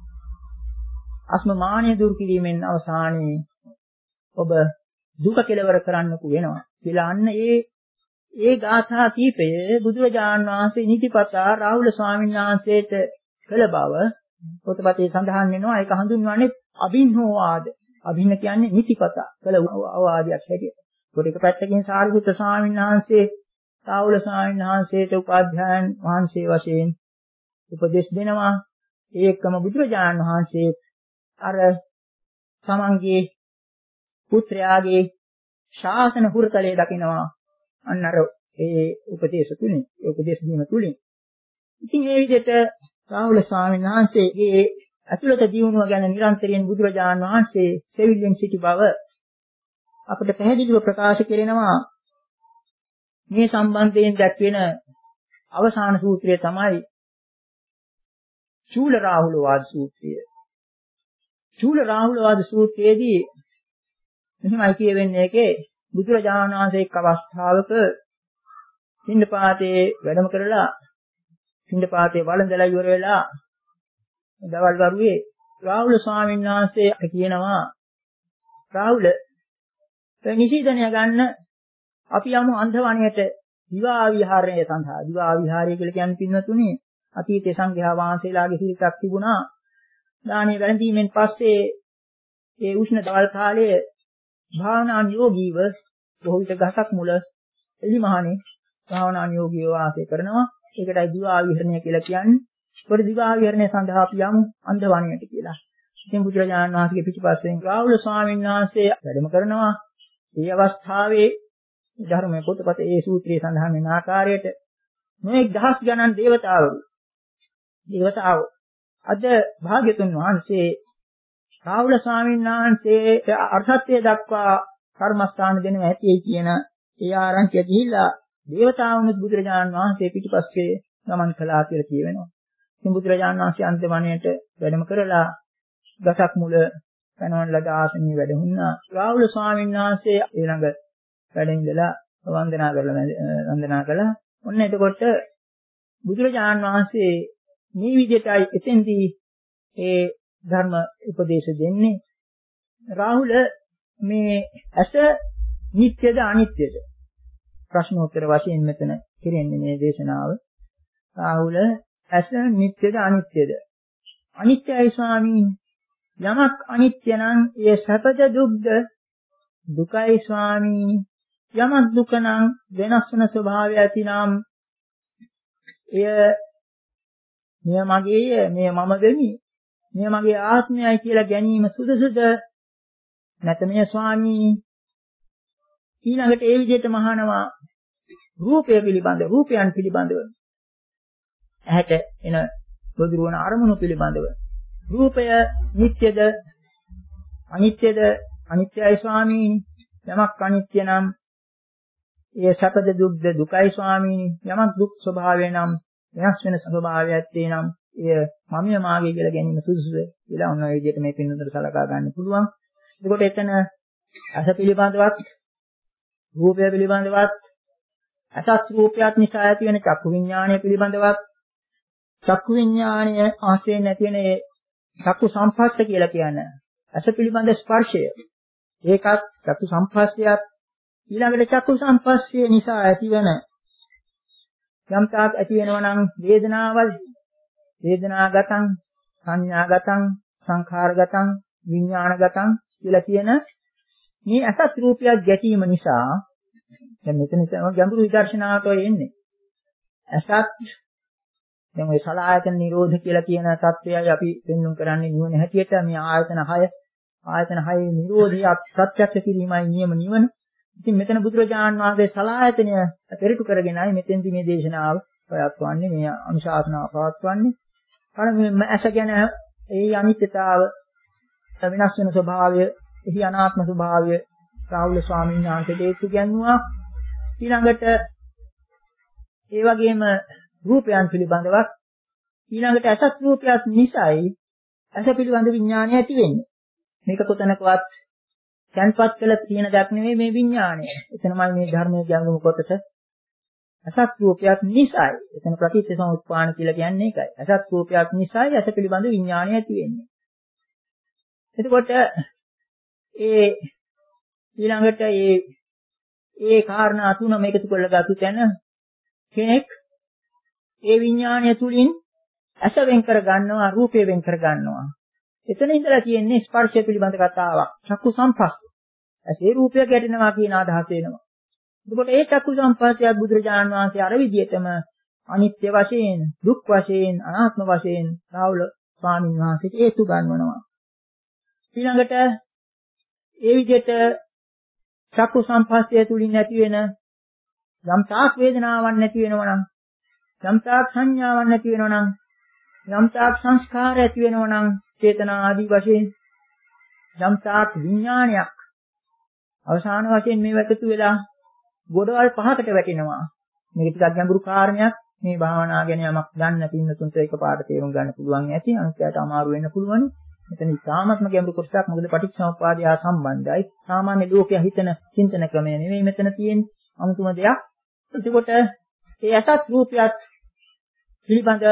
අස්ම මානය දුරු කිරීමෙන් අවසානයේ ඔබ දුක කෙලවර කරන්නකු වෙනවා. කියලා අන්න ඒ ඒ ගාථා කීපය බුදුරජාණන් වහන්සේ නිතිපතා රාහුල ස්වාමීන් වහන්සේට කළ බව පොතපතේ සඳහන් වෙනවා. ඒක හඳුන්වන්නේ අභින්නෝවාද. අභින්න කියන්නේ නිතිපතා කළ අවවාදයක් හැටියට. ඒකට එක පැත්තකින් සාරිපුත්‍ර ස්වාමීන් වහන්සේ රාහුල ස්වාමීන් වහන්සේට උපාධ්‍යායන් වහන්සේ වශයෙන් උපදෙස් දෙනවා. ඒකම බුදුරජාණන් වහන්සේ අර තමන්ගේ පුත්‍රයාගේ ශාසන හුරතලයේ දකිනවා. අන්න අර ඒ උපදේශ තුලින්, ඒ උපදේශ දීම තුලින්. ඉතින් මේ විදිහට රාහුල ස්වාමීන් වහන්සේගේ අතුලත දියුණුව ගැන නිරන්තරයෙන් බුදුරජාණන් වහන්සේ සෙවිල්ලෙන් සිටි බව අපිට පැහැදිලිව ප්‍රකාශ කරනවා. මේ සම්බන්ධයෙන් දැක්වෙන අවසාන සූත්‍රය තමයි චූල රාහුල වාද සූත්‍රය. චූල රාහුල වාද සූත්‍රයේදී මෙහිමයි කියවෙන්නේ ඒකේ බුදුරජාණන් වහන්සේ එක් අවස්ථාවක පිණ්ඩපාතේ වැඩම කරලා පිණ්ඩපාතේ වළඳලා ඉවර වෙලා දවල් වරුවේ රාහුල ස්වාමීන් වහන්සේ කියනවා රාහුල දැන් නිසීදනය ගන්න අපි යමු අන්ධවණයට දිවා විහාරය සඳහා. දිවා විහාරය කියලා කියන්නේ පින්නතුනේ අතීතයේ සංඝයා වහන්සේලාගේ සිරිතක් තිබුණා. දානේ වැළඳීමෙන් පස්සේ ඒ උෂ්ණ දවල් කාලයේ භාවනා යෝගීව බොහෝ විට ගසක් මුල එලිමහනේ භාවනා යෝගීව වාසය කරනවා. ඒකටයි දිවා විහරණය කියලා කියන්නේ. ඒකට දිවා විහරණය සඳහා අපි යමු අන්ධවණයට කියලා. ඉතින් බුදුරජාණන් වහන්සේගේ පිටිපස්සෙන් රාහුල ස්වාමීන් වහන්සේ වැඩම කරනවා. මේ අවස්ථාවේ ධර්මයේ පොතපත ඒ සූත්‍රයේ සඳහන් වෙන ආකාරයට මේ දහස් ගණන් දේවතාවරු දේවතාවෝ අද භාග්‍යතුන් වහන්සේ රාහුල ස්වාමීන් වහන්සේට අර්ථත්වය දක්වා කර්මස්ථාන දෙනවා ඇතියි කියන ඒ ආරංචිය ගිහිල්ලා දේවතාවුනුත් බුදුරජාණන් වහන්සේ පිටිපස්සේ ගමන් කළා කියලා කියවෙනවා. ඉතින් බුදුරජාණන් වහන්සේ අන්තිමණයට වැඩම කරලා ගසක් මුල පැනවන ලද ආසනයේ වැඩ වුණා. රාහුල ස්වාමීන් වහන්සේ ඊළඟ වැඩ ඉඳලා වන්දනා කරලා වන්දනා කළා. ඔන්න එතකොට බුදුරජාණන් වහන්සේ මේ විදිහටයි එතෙන්දී ඒ ධර්ම උපදේශ දෙන්නේ. රාහුල මේ ඇස නිට්ටයද අනිත්‍යද ප්‍රශ්නෝත්තර වශයෙන් මෙතන කෙරෙන්නේ මේ දේශනාව. රාහුල ඇස නිට්ටයද අනිත්‍යද? අනිත්‍යයි ස්වාමීන්. යමක් අනිත්‍ය නම් ඒ සැපද දුක්ද? දුකයි ස්වාමීන්. යමක් දුක නම් වෙනස් වෙන ස්වභාවය ඇතිනම් එය මෙය මගේය, මෙය මම වෙමි, මෙය මගේ ආත්මයයි කියලා ගැනීම සුදුසුද? නැත මෙය ස්වාමීන්. ඊළඟට ඒ විදිහට මහානවා රූපය පිළිබඳ රූපයන් පිළිබඳව ඇහැට එන ගොදුරු වන අරමුණු පිළිබඳව රූපය නිට්ටයද අනිත්‍යද අනිත්‍යයි ස්වාමීනි යමක් අනිත්‍ය නම් ඒ සැපද දුක්ද දුකයි ස්වාමීනි යමක් දුක් ස්වභාවය නම් වෙනස් වෙන ස්වභාවයක් තේනම් එය මමිය මාගේ කියලා ගැනීම සුදුසුද කියලා ඔන්න ඔය විදිහට මේ පින්නතර සලකා ගන්න පුළුවන්. එතකොට එතන අස පිළිබඳවත් රූපය පිළිබඳවත් අසත් රූපයක් නිසා ඇති වෙන චක්කු විඥානය පිළිබඳවත් චක්කු විඥානය ආශ්‍රයෙන් නැති වෙන ඒ චක්කු සංපස්ස කියලා කියන්නේ අස පිළිබඳ ස්පර්ශය. ඒකත් චක්කු සංපස්සයත් ඊළඟට චක්කු සංපස්සය නිසා ඇතිවන යම් තාක් ඇති වෙනවා නම් වේදනාවල් වේදනාගතං සංඥාගතං සංඛාරගතං විඥානගතං කියලා කියන මේ අසත් රූපයක් ගැටීම නිසා දැන් මෙතන ගැඹුරු විදර්ශනාවට එන්නේ. අසත් දැන් ඔය සලආයතන නිරෝධ කියලා කියන தත්වයයි අපි පෙන්වුම් කරන්නේ නිවන හැටියට මේ ආයතන හය ආයතන හයේ නිරෝධය ප්‍රත්‍යක්ෂ කිරීමයි නියම නිවන. ඉතින් මෙතන බුදුරජාණන් වහන්සේ සලආයතනය පෙරටු කරගෙනයි මෙතෙන්දි මේ දේශනාව පවත්වන්නේ මේ අනුශාසනාව පවත්වන්නේ. कारण මේ ඇස ගැන ඒ අනිත්‍යතාව වෙනස් වෙන ස්වභාවය එහි අනාත්ම ස්වභාවය රාහුල ස්වාමීන් වහන්සේ දේශු කියනවා. ඊළඟට ඒ වගේම රූපයන් පිළිබඳවත් ඊළඟට අසත් රූපයක් නිසායි අස පිළිබඳ විඥානය ඇති වෙන්නේ. මේක කොතනකවත් දැන්පත් කළ තියෙන දක් නෙවෙයි මේ විඥානය. එතනමයි මේ ධර්මයේ ගැඹුරු කොටස. අසත් රූපයක් නිසායි. එතන ප්‍රතිත්‍ය සමුප්පාණ කියලා කියන්නේ ඒකයි. අසත් රූපයක් නිසායි අස පිළිබඳ විඥානය ඇති වෙන්නේ. එතකොට ඒ ඊළඟට ඒ ඒ කාරණා තුනම එකතු කරලා ගත්ත තැන කෙනෙක් ඒ විඥානය තුලින් අස වෙන් කර ගන්නවා රූපය වෙන් කර ගන්නවා. එතන ඉඳලා තියෙන්නේ ස්පර්ශය පිළිබඳ කතාවක්. චක්කු සංපස්ස. ඇසේ රූපය ගැටෙනවා කියන අදහස එනවා. එතකොට ඒ චක්කු සංපස්සයත් බුදුරජාණන් වහන්සේ අර විදිහටම අනිත්‍ය වශයෙන්, දුක් වශයෙන්, අනාත්ම වශයෙන් රාහුල ස්වාමීන් වහන්සේට හේතු ගන්වනවා. ඊළඟට ඒ විදිහට චක්කු සංපස්සය තුලින් ඇති වෙන යම් තාක් වේදනාවක් නැති වෙනවා නම්, යම් තාක් සංඥාවක් නැති වෙනවා නම්, යම් තාක් සංස්කාර ඇති වෙනවා නම්, චේතනා ආදී වශයෙන් යම් තාක් විඥානයක් අවසාන වශයෙන් මේ වැටතු වෙලා ගොඩවල් පහකට වැටෙනවා. මේක ටිකක් ගැඹුරු කාරණයක්. මේ භාවනා ගැන යමක් දන්න පින්නතුන්ට එකපාරට තේරුම් ගන්න පුළුවන් ඇති. අනිත්‍යයට අමාරු වෙන්න පුළුවන්. මෙතන ඉතාමත්ම ගැඹුරු කොටසක්. මොකද පටිච්චසමුප්පාදය හා සම්බන්ධයි. සාමාන්‍ය ලෝකයා හිතන චින්තන ක්‍රමය නෙවෙයි මෙතන තියෙන්නේ. අමුතුම දෙයක්. එතකොට ඒ අසත් රූපයත් පිළිබඳ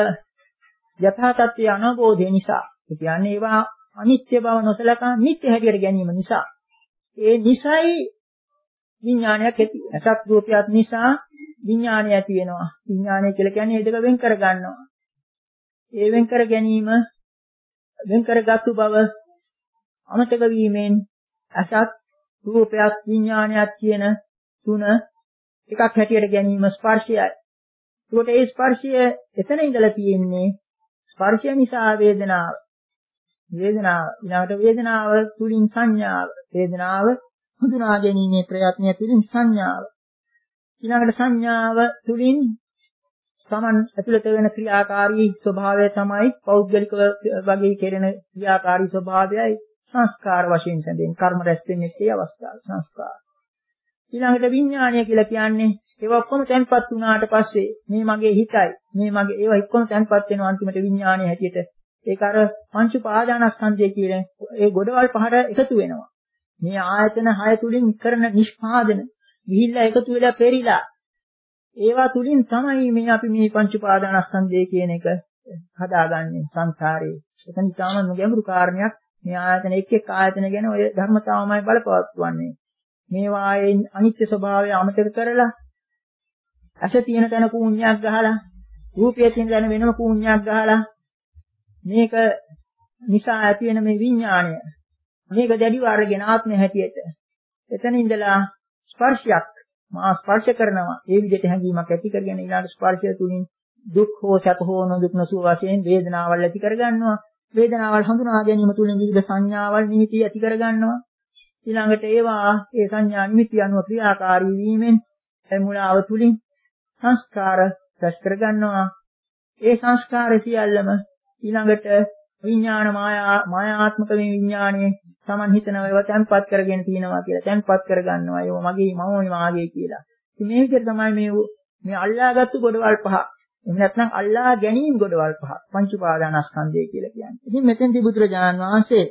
යථා තත්ත්වය අනවබෝධය නිසා, ඒ කියන්නේ ඒවා අනිත්‍ය බව නොසලකා නිත්‍ය හැටියට ගැනීම නිසා, ඒ නිසයි විඥානයක් ඇති. අසත් රූපයත් නිසා විඥානය ඇති වෙනවා. විඥානය කියලා කියන්නේ ඒ දෙක වෙන් කර ගන්නවා. ඒ වෙන් කර ගැනීම වෙන් කරගත්තු බව අමතක වීමෙන් අසත් රූපයක් විඥානයක් කියන තුන එකක් හැටියට ගැනීම ස්පර්ශයයි. ඒකට ඒ ස්පර්ශය එතන ඉඳලා තියෙන්නේ ස්පර්ශය නිසා වේදනාව. වේදනාව ඊළඟට වේදනාව තුලින් සංඥාව. වේදනාව හඳුනා ගැනීමේ ප්‍රයත්නය තුලින් සංඥාව. ඊළඟට සංඥාව තුලින් සමන් ඇතුළත වෙන ක්‍රියාකාරී ස්වභාවය තමයි පෞද්ගලික වගේ කෙරෙන ක්‍රියාකාරී ස්වභාවයයි සංස්කාර වශයෙන් සැදෙන කර්ම රැස් වෙන්නේ ඒ අවස්ථාව සංස්කාර. ඊළඟට විඥානය කියලා කියන්නේ ඒව ඔක්කොම තැන්පත් වුණාට පස්සේ මේ මගේ හිතයි මේ මගේ ඒව ඔක්කොම තැන්පත් වෙනවා අන්තිමට විඥානය හැටියට. ඒක අර පංච උපාදානස්කන්ධය කියන ඒ ගොඩවල් පහට එකතු වෙනවා. මේ ආයතන හය තුලින් කරන නිෂ්පාදන ගිහිල්ලා එකතු වෙලා පෙරිලා ඒවා තුලින් තමයි මේ අපි මේ පංච උපාදානස්කන්ධය කියන එක හදාගන්නේ සංසාරේ. එතන ඉතාමත් ගැඹුරු කාරණයක්. මේ ආයතන එක් එක් ආයතන ගැන ඔය ධර්මතාවමයි බලපවත්වන්නේ. මේවායේ අනිත්‍ය ස්වභාවය අමතක කරලා ඇස තියෙන තැන කූණ්‍යක් ගහලා රූපය තියෙන තැන වෙනම කූණ්‍යක් ගහලා මේක නිසා ඇති වෙන මේ විඥාණය මේක දැඩිව අරගෙන ආත්මය හැටියට එතන ඉඳලා ස්පර්ශයක් මා ස්පර්ශ කරනවා ඒ විදිහට හැඟීමක් ඇති කරගෙන ඊළඟ ස්පර්ශය තුලින් දුක් හෝ සැප හෝ නොදුක් නොසුව වශයෙන් වේදනාවල් ඇති කරගන්නවා. වේදනාවල් හඳුනා ගැනීම තුලින් විවිධ සංඥාවල් නිමිති ඇති කරගන්නවා. ඊළඟට ඒවා ඒ සංඥා නිමිති අනුව ක්‍රියාකාරී වීමෙන් ඒ මුලාව තුලින් සංස්කාර රැස් කරගන්නවා. ඒ සංස්කාර සියල්ලම ඊළඟට විඥාන මායා මායාත්මක මේ විඥානයේ Taman හිතනවා ඒවා තැන්පත් කරගෙන තියනවා කියලා. තැන්පත් කරගන්නවා. ඒවා මගේ මමෝනි මාගේ කියලා. ඉතින් මේ විදිහට තමයි මේ මේ අල්ලාගත්තු ගොඩවල් පහ. එහෙම නැත්නම් අල්ලා ගැනීම ගොඩවල් පහ. පංච උපාදානස්කන්ධය කියලා කියන්නේ. ඉතින් මෙතෙන්දී බුදුරජාණන් වහන්සේ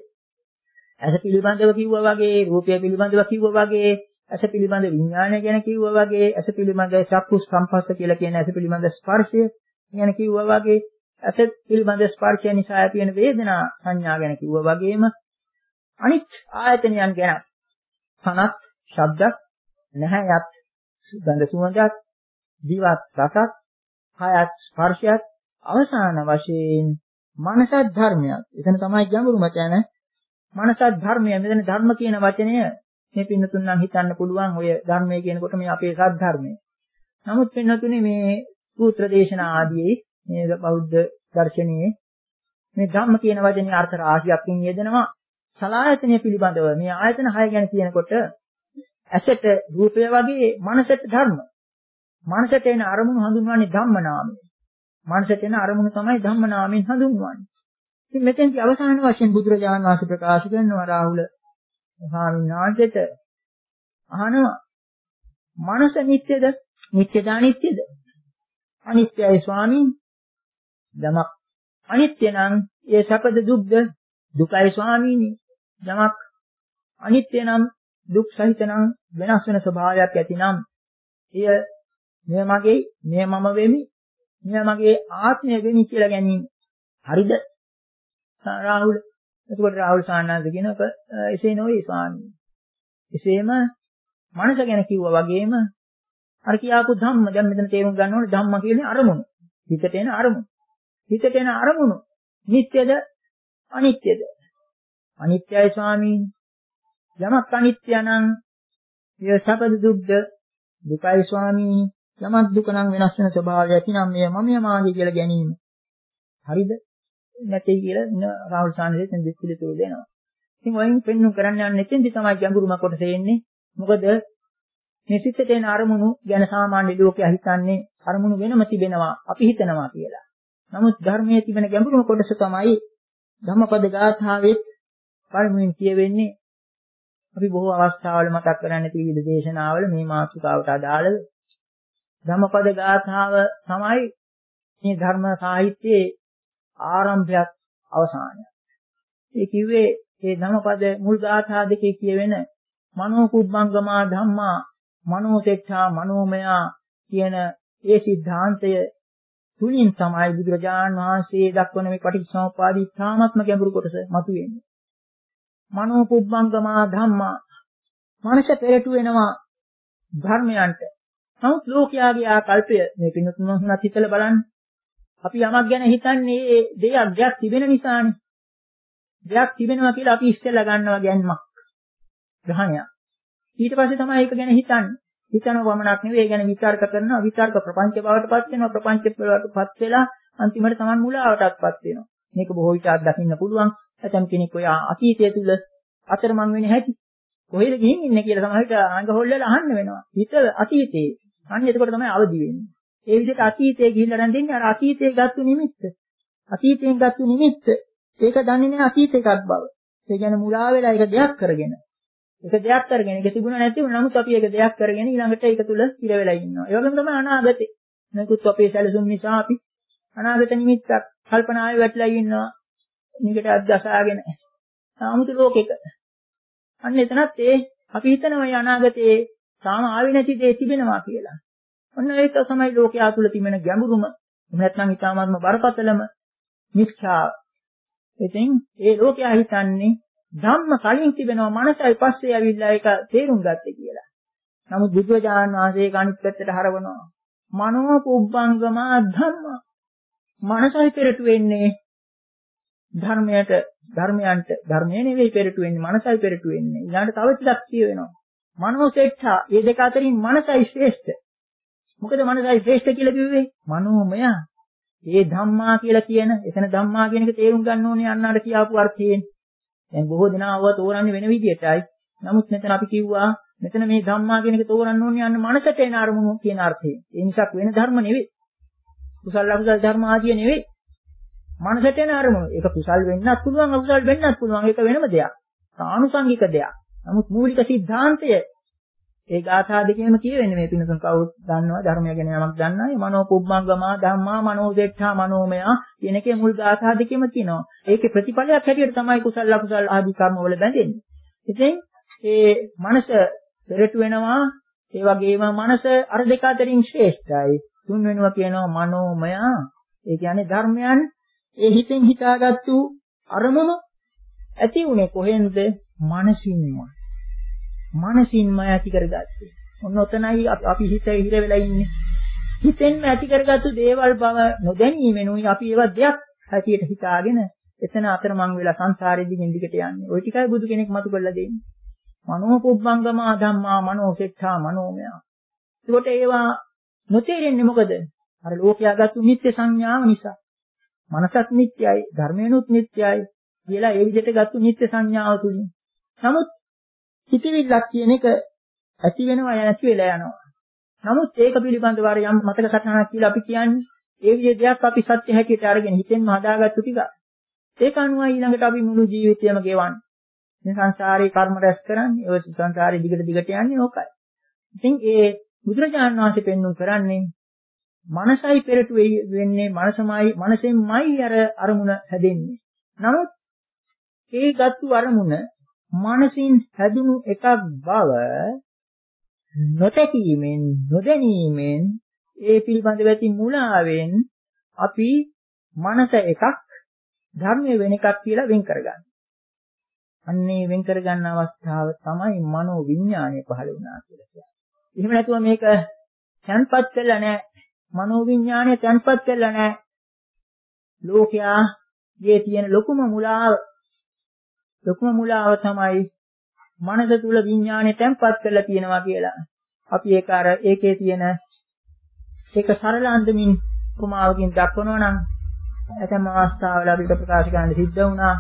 ඇස පිළිබඳව කිව්වා වගේ, රූපය පිළිබඳව කිව්වා වගේ, ඇස පිළිබඳ විඥානය ගැන කිව්වා වගේ, ඇස පිළිබඳ චක්කු සම්පස්ස කියලා කියන ඇස පිළිබඳ ස්පර්ශය ගැන කිව්වා වගේ, ඇස පිළිබඳ ස්පර්ශය නිසා ඇති වෙන වේදනා සංඥා ගැන කිව්වා වගේම අනිත් ආයතනයන් ගැන කනත්, ශබ්දත්, නැහැයත්, ගන්ධ සුවඳත්, දිවත් රසත්, කායත් ස්පර්ශයත් අවසාන වශයෙන් මනසත් ධර්මයක්. එතන තමයි ගැඹුරුම තැන. මනසත් ධර්මය. මෙතන ධර්ම කියන වචනය මේ පින්නතුන් නම් හිතන්න පුළුවන් ඔය ධර්මය කියනකොට මේ අපේ සත් ධර්මය. නමුත් පින්නතුනේ මේ සූත්‍ර දේශනා ආදී මේ බෞද්ධ දර්ශනයේ මේ ධම්ම කියන වචනේ අර්ථ රාශියක්කින් යෙදෙනවා. සලආයතනය පිළිබඳව මේ ආයතන හය ගැන කියනකොට ඇසට රූපය වගේ මනසට ධර්ම. මනසට එන අරමුණු හඳුන්වන්නේ ධම්ම නාමයෙන්. මනසට එන අරමුණු තමයි ධම්ම නාමයෙන් හඳුන්වන්නේ. ඉතින් මෙතෙන්දී අවසාන වශයෙන් බුදුරජාණන් වහන්සේ ප්‍රකාශ කරනවා රාහුල ස්වාමීන් වහන්සේට අහනවා මනස නිට්ටයද? නිට්ටයද අනිත්‍යද? අනිත්‍යයි ස්වාමීන්. යමක් අනිත්‍ය නම් ඒ සැපද දුක්ද? දුකයි ස්වාමීනි. යමක් අනිත්‍ය නම් දුක් සහිත නම් වෙනස් වෙන ස්වභාවයක් ඇතිනම් එය මෙය මගේ, මෙය මම වෙමි, මෙය මගේ ආත්මය වෙමි කියලා ගැනීම. හරිද? රාහුල. එතකොට රාහුල සාන්නාංශ කියනක එසේ නොවේ ස්වාමීනි. එසේම මනස ගැන කිව්වා වගේම අර කියාපු ධම්ම දැන් මෙතන තේරුම් ගන්න ඕනේ ධම්ම කියන්නේ අරමුණු. හිතට එන අරමුණු. හිතට එන අරමුණු නිට්ටයද අනිත්‍යද? අනිත්‍යයි ස්වාමීනි. යමක් අනිත්‍ය නම් එය සැපද දුක්ද? දුකයි ස්වාමීනි. යමක් දුක නම් වෙනස් වෙන ස්වභාවය ඇතිනම් මෙය මම මාගේ කියලා ගැනීම. හරිද? නැtei කියලා රාහුල් සාන්දේශයෙන් දෙපිළිතුරු දෙනවා. ඉතින් වයින් පෙන්වු කරන්න යන්නේ එතෙන්දි තමයි ගැඹුරුම කොටස එන්නේ. මොකද මේ සිතට එන අරමුණු ගැන සාමාන්‍ය ලෝකයා හිතන්නේ අරමුණු වෙනම තිබෙනවා අපි හිතනවා කියලා. නමුත් ධර්මයේ තිබෙන ගැඹුරුම කොටස තමයි ධම්මපද ගාථාවේ පළමුවෙන් කියවෙන්නේ. අපි බොහෝ අවස්ථාවල මතක් කරන්නේ ත්‍රිවිධ දේශනාවල මේ මාතෘකාවට අදාළව ධම්මපද ගාථාව තමයි මේ ධර්ම සාහිත්‍යයේ ආරම්භයක් අවසානයක්. ඒ කිව්වේ මේ ධම්මපද මුල් ගාථා දෙකේ කියවෙන මනෝ කුබ්බංගමා ධම්මා මනෝසෙට්ඨා මනෝමයා කියන ඒ સિદ્ધාන්තය තුලින් තමයි බුදුරජාණන් වහන්සේ දක්වන මේ පටිච්චසමුප්පාදී තාමත්ම ගැඹුරු කොටස මතුවෙන්නේ. මනෝ කුබ්බංගමා ධම්මා මනස පෙරටු වෙනවා ධර්මයන්ට. නමුත් ලෝකයාගේ ආකල්පය මේ පින්තුන්වත් හිතලා බලන්න. අපි යමක් ගැන හිතන්නේ ඒ දෙයක් දෙයක් තිබෙන නිසානේ. දෙයක් තිබෙනවා කියලා අපි ඉස්සෙල්ලා ගන්නවා ගැනීමක්. ග්‍රහණයක්. ඊට පස්සේ තමයි ඒක ගැන හිතන්නේ. හිතනව වමනක් නෙවෙයි ඒ ගැන විචාරක කරනවා. විචාරක ප්‍රපංච බවටපත් වෙනවා. ප්‍රපංච බවටපත් වෙලා අන්තිමට තමයි මුලාවටපත් වෙනවා. මේක බොහෝ විට අත්දකින්න පුළුවන්. ඇතම් කෙනෙක් ඔය අතීතය තුල අතරමං වෙන්නේ හැටි. කොහෙද ගිහින් ඉන්නේ කියලා තමයි හිත අඟ හොල්ලලා අහන්න වෙනවා. හිත අතීතේ. අන්න එතකොට තමයි අවදි වෙන්නේ. ඒ විදිහට අතීතයේ ගිහිල්ලා රන් දෙන්නේ අර අතීතයේ ගත්තු නිමිත්ත. අතීතයෙන් ගත්තු නිමිත්ත. ඒක දන්නේ නැහැ අතීතයකත් බව. ඒ කියන්නේ මුලා වෙලා ඒක දෙයක් කරගෙන. ඒක දෙයක් කරගෙන ඒක තිබුණා නැති වුණා. නමුත් අපි ඒක දෙයක් කරගෙන ඊළඟට ඒක තුල ඉර වෙලා ඉන්නවා. ඒ වගේම තමයි අනාගතේ. මේකුත් අපේ සැලසුම් නිසා අපි අනාගත නිමිත්තක් කල්පනාවේ වැටලා ඉන්නවා. නිකට අද්දසාගෙන. ආමුතු ලෝකෙක. අන්න එතනත් ඒ අපි හිතනවා මේ අනාගතේ තාම ආවේ නැති දේ තිබෙනවා කියලා. ඔන්න ඒක තමයි ලෝකයා තුල තිබෙන ගැඹුරුම එහෙම නැත්නම් ඊටාත්ම බරපතලම මිත්‍යාව. ඉතින් ඒ ලෝකයා හිතන්නේ ධම්ම කලින් තිබෙනවා මනසයි පස්සේ ඇවිල්ලා ඒක තේරුම් ගත්තේ කියලා. නමුත් බුදුරජාණන් වහන්සේ ඒක අනිත් පැත්තට හරවනවා. මනෝ පුබ්බංගමා ධම්ම. මනසයි පෙරට වෙන්නේ ධර්මයට ධර්මයන්ට ධර්මයේ නෙවෙයි පෙරට වෙන්නේ මනසයි පෙරට වෙන්නේ. ඊළඟට තව ටිකක් කියවෙනවා. මනෝසෙට්ඨා මේ දෙක අතරින් මනසයි ශ්‍රේෂ්ඨ. මොකද මනසයි ශ්‍රේෂ්ඨ කියලා කිව්වේ? මනෝමය. මේ ධම්මා කියලා කියන එතන ධම්මා කියන එක තේරුම් ගන්න ඕනේ අන්නාට කියාපු අර්ථයෙන්. දැන් බොහෝ දෙනා අවව තෝරන්නේ වෙන විදිහටයි. නමුත් මෙතන අපි කිව්වා මෙතන මේ ධම්මා කියන එක තෝරන්න ඕනේ යන්න මනසට එන අරමුණු කියන අර්ථයෙන්. ඒ නිසා වෙන ධර්ම නෙවෙයි. කුසල අකුසල ධර්ම ආදිය නෙවෙයි. මනසට එන අරමුණු. ඒක කුසල් වෙන්නත් පුළුවන් අකුසල් වෙන්නත් පුළුවන්. ඒක වෙනම දෙයක්. ආනුසංගික දෙයක්. නමුත් මූලික સિદ્ધාන්තය ඒ ගාථා දෙකේම කියවෙන්නේ මේ පිනතුන් කවුරුත් දන්නවා ධර්මය ගැන යමක් දන්නා. ඒ මනෝ පුබ්බංගමා ධම්මා මනෝදෙට්ඨා මනෝමය කියන එකේ මුල් ගාථා දෙකේම කියනවා. ඒකේ ප්‍රතිඵලයක් හැටියට තමයි කුසල අකුසල් ආදී කර්ම වල බැඳෙන්නේ. ඉතින් ඒ මනස පෙරට වෙනවා. ඒ වගේම මනස අර දෙක අතරින් ශ්‍රේෂ්ඨයි. තුන් වෙනවා කියනවා මනෝමය. ඒ කියන්නේ ධර්මයන් ඒ හිතෙන් හිතාගත්තු අරමුණු ඇති උනේ කොහෙන්ද? මනසින්ම. මනසින්ම ඇති කරගත්තේ. ඔන්න ඔතනයි අපි හිතේ හිර වෙලා ඉන්නේ. හිතෙන්ම ඇති කරගත්තු දේවල් බව නොදැනීමෙනුයි අපි ඒවා දෙයක් හැටියට හිතාගෙන එතන අතරමං වෙලා සංසාරෙ දිගින් දිගට යන්නේ. ওই ටිකයි බුදු කෙනෙක් මතු කරලා දෙන්නේ. මනෝ පුබ්බංගමා ධම්මා මනෝ සෙට්ඨා මනෝමය. ඒකට ඒවා නොතේරෙන්නේ මොකද? අර ලෝකයා ගත්තු නිත්‍ය සංඥාව නිසා. මනසත් නිත්‍යයි, ධර්මයනුත් නිත්‍යයි කියලා ඒ විදිහට ගත්තු නිත්‍ය සංඥාව තුලින්. නමුත් හිතවිල්ලක් කියන එක ඇති වෙනවා නැති වෙලා යනවා. නමුත් ඒක පිළිබඳව අර යම් මතක සටහනක් කියලා අපි කියන්නේ ඒ විදිහේ දෙයක් අපි සත්‍ය හැටියට අරගෙන හිතෙන්ම හදාගත්තු ටික. ඒක අනුව ඊළඟට අපි මුළු ජීවිතයම ගෙවන්නේ. මේ සංසාරේ කර්ම රැස් කරන්නේ, ඔය සංසාරේ දිගට දිගට යන්නේ ඕකයි. ඉතින් ඒ බුදුරජාණන් වහන්සේ පෙන්වුම් කරන්නේ මනසයි පෙරට වෙන්නේ, මනසමයි මනසෙන්මයි අර අරමුණ හැදෙන්නේ. නමුත් ඒ ගත්තු අරමුණ මනසින් හැදුණු එකක් බව නොතකීමෙන් නොදැනීමෙන් ඒ පිළිබඳව ඇති මුලාවෙන් අපි මනස එකක් ධර්මයේ වෙන එකක් කියලා වෙන් කරගන්නවා. අන්නේ වෙන් කරගන්න අවස්ථාව තමයි මනෝ විඥානය පහළ වුණා කියලා කියන්නේ. එහෙම නැතුව මේක තැන්පත් කරලා නැහැ. මනෝ විඥානය තැන්පත් කරලා නැහැ. ලෝකයාගේ තියෙන ලොකුම මුලාව ලොකුම මුලාව තමයි මනස තුල විඥානය තැන්පත් කරලා තියෙනවා කියලා. අපි ඒක අර ඒකේ තියෙන ඒක සරල අන්දමින් උපමාවකින් දක්වනවා නම් ඇතම අවස්ථාවල අපිට ප්‍රකාශ කරන්න සිද්ධ වුණා.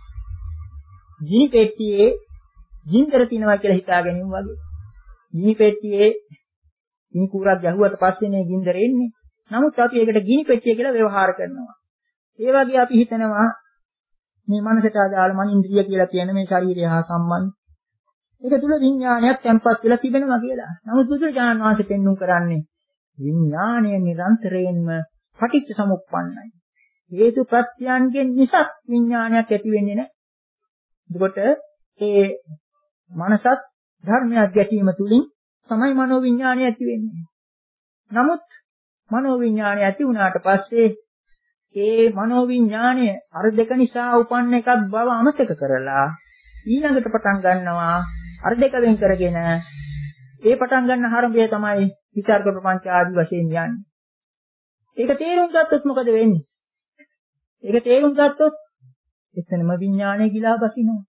ගිනි පෙට්ටියේ ගින්දර තියනවා කියලා හිතා ගැනීම වගේ. ගිනි පෙට්ටියේ ගිනි කූරක් ගැහුවට පස්සේ නේ ගින්දර එන්නේ. නමුත් අපි ඒකට ගිනි පෙට්ටිය කියලා ව්‍යවහාර කරනවා. ඒ වගේ අපි හිතනවා මේ මනසට අදාළ මනින්ද්‍රිය කියලා කියන මේ ශරීරය හා සම්බන්ධ. ඒක තුල විඥානයක් තැන්පත් වෙලා තිබෙනවා කියලා. නමුත් බුදුරජාණන් වහන්සේ පෙන්වුම් කරන්නේ විඥානය නිරන්තරයෙන්ම පටිච්ච සමුප්පන්නයි. හේතු ප්‍රත්‍යයන්ගෙන් නිසා විඥානයක් ඇති වෙන්නේ නැහැ. එතකොට ඒ මනසත් ධර්මයක් ගැටීම තුලින් තමයි මනෝ විඥානය ඇති වෙන්නේ. නමුත් මනෝ විඥානය ඇති වුණාට පස්සේ ඒ මනෝ විඥානය අර දෙක නිසා උපන්න එකක් බව අමතක කරලා ඊළඟට පටන් ගන්නවා අර දෙක වෙන් කරගෙන ඒ පටන් ගන්න ආරම්භය තමයි විචාරක ප්‍රපංච ආදී වශයෙන් යන්නේ. ඒක තේරුම් ගත්තොත් මොකද වෙන්නේ? ඒක තේරුම් ගත්තොත් එතනම විඥානය ගිලා බසිනවා.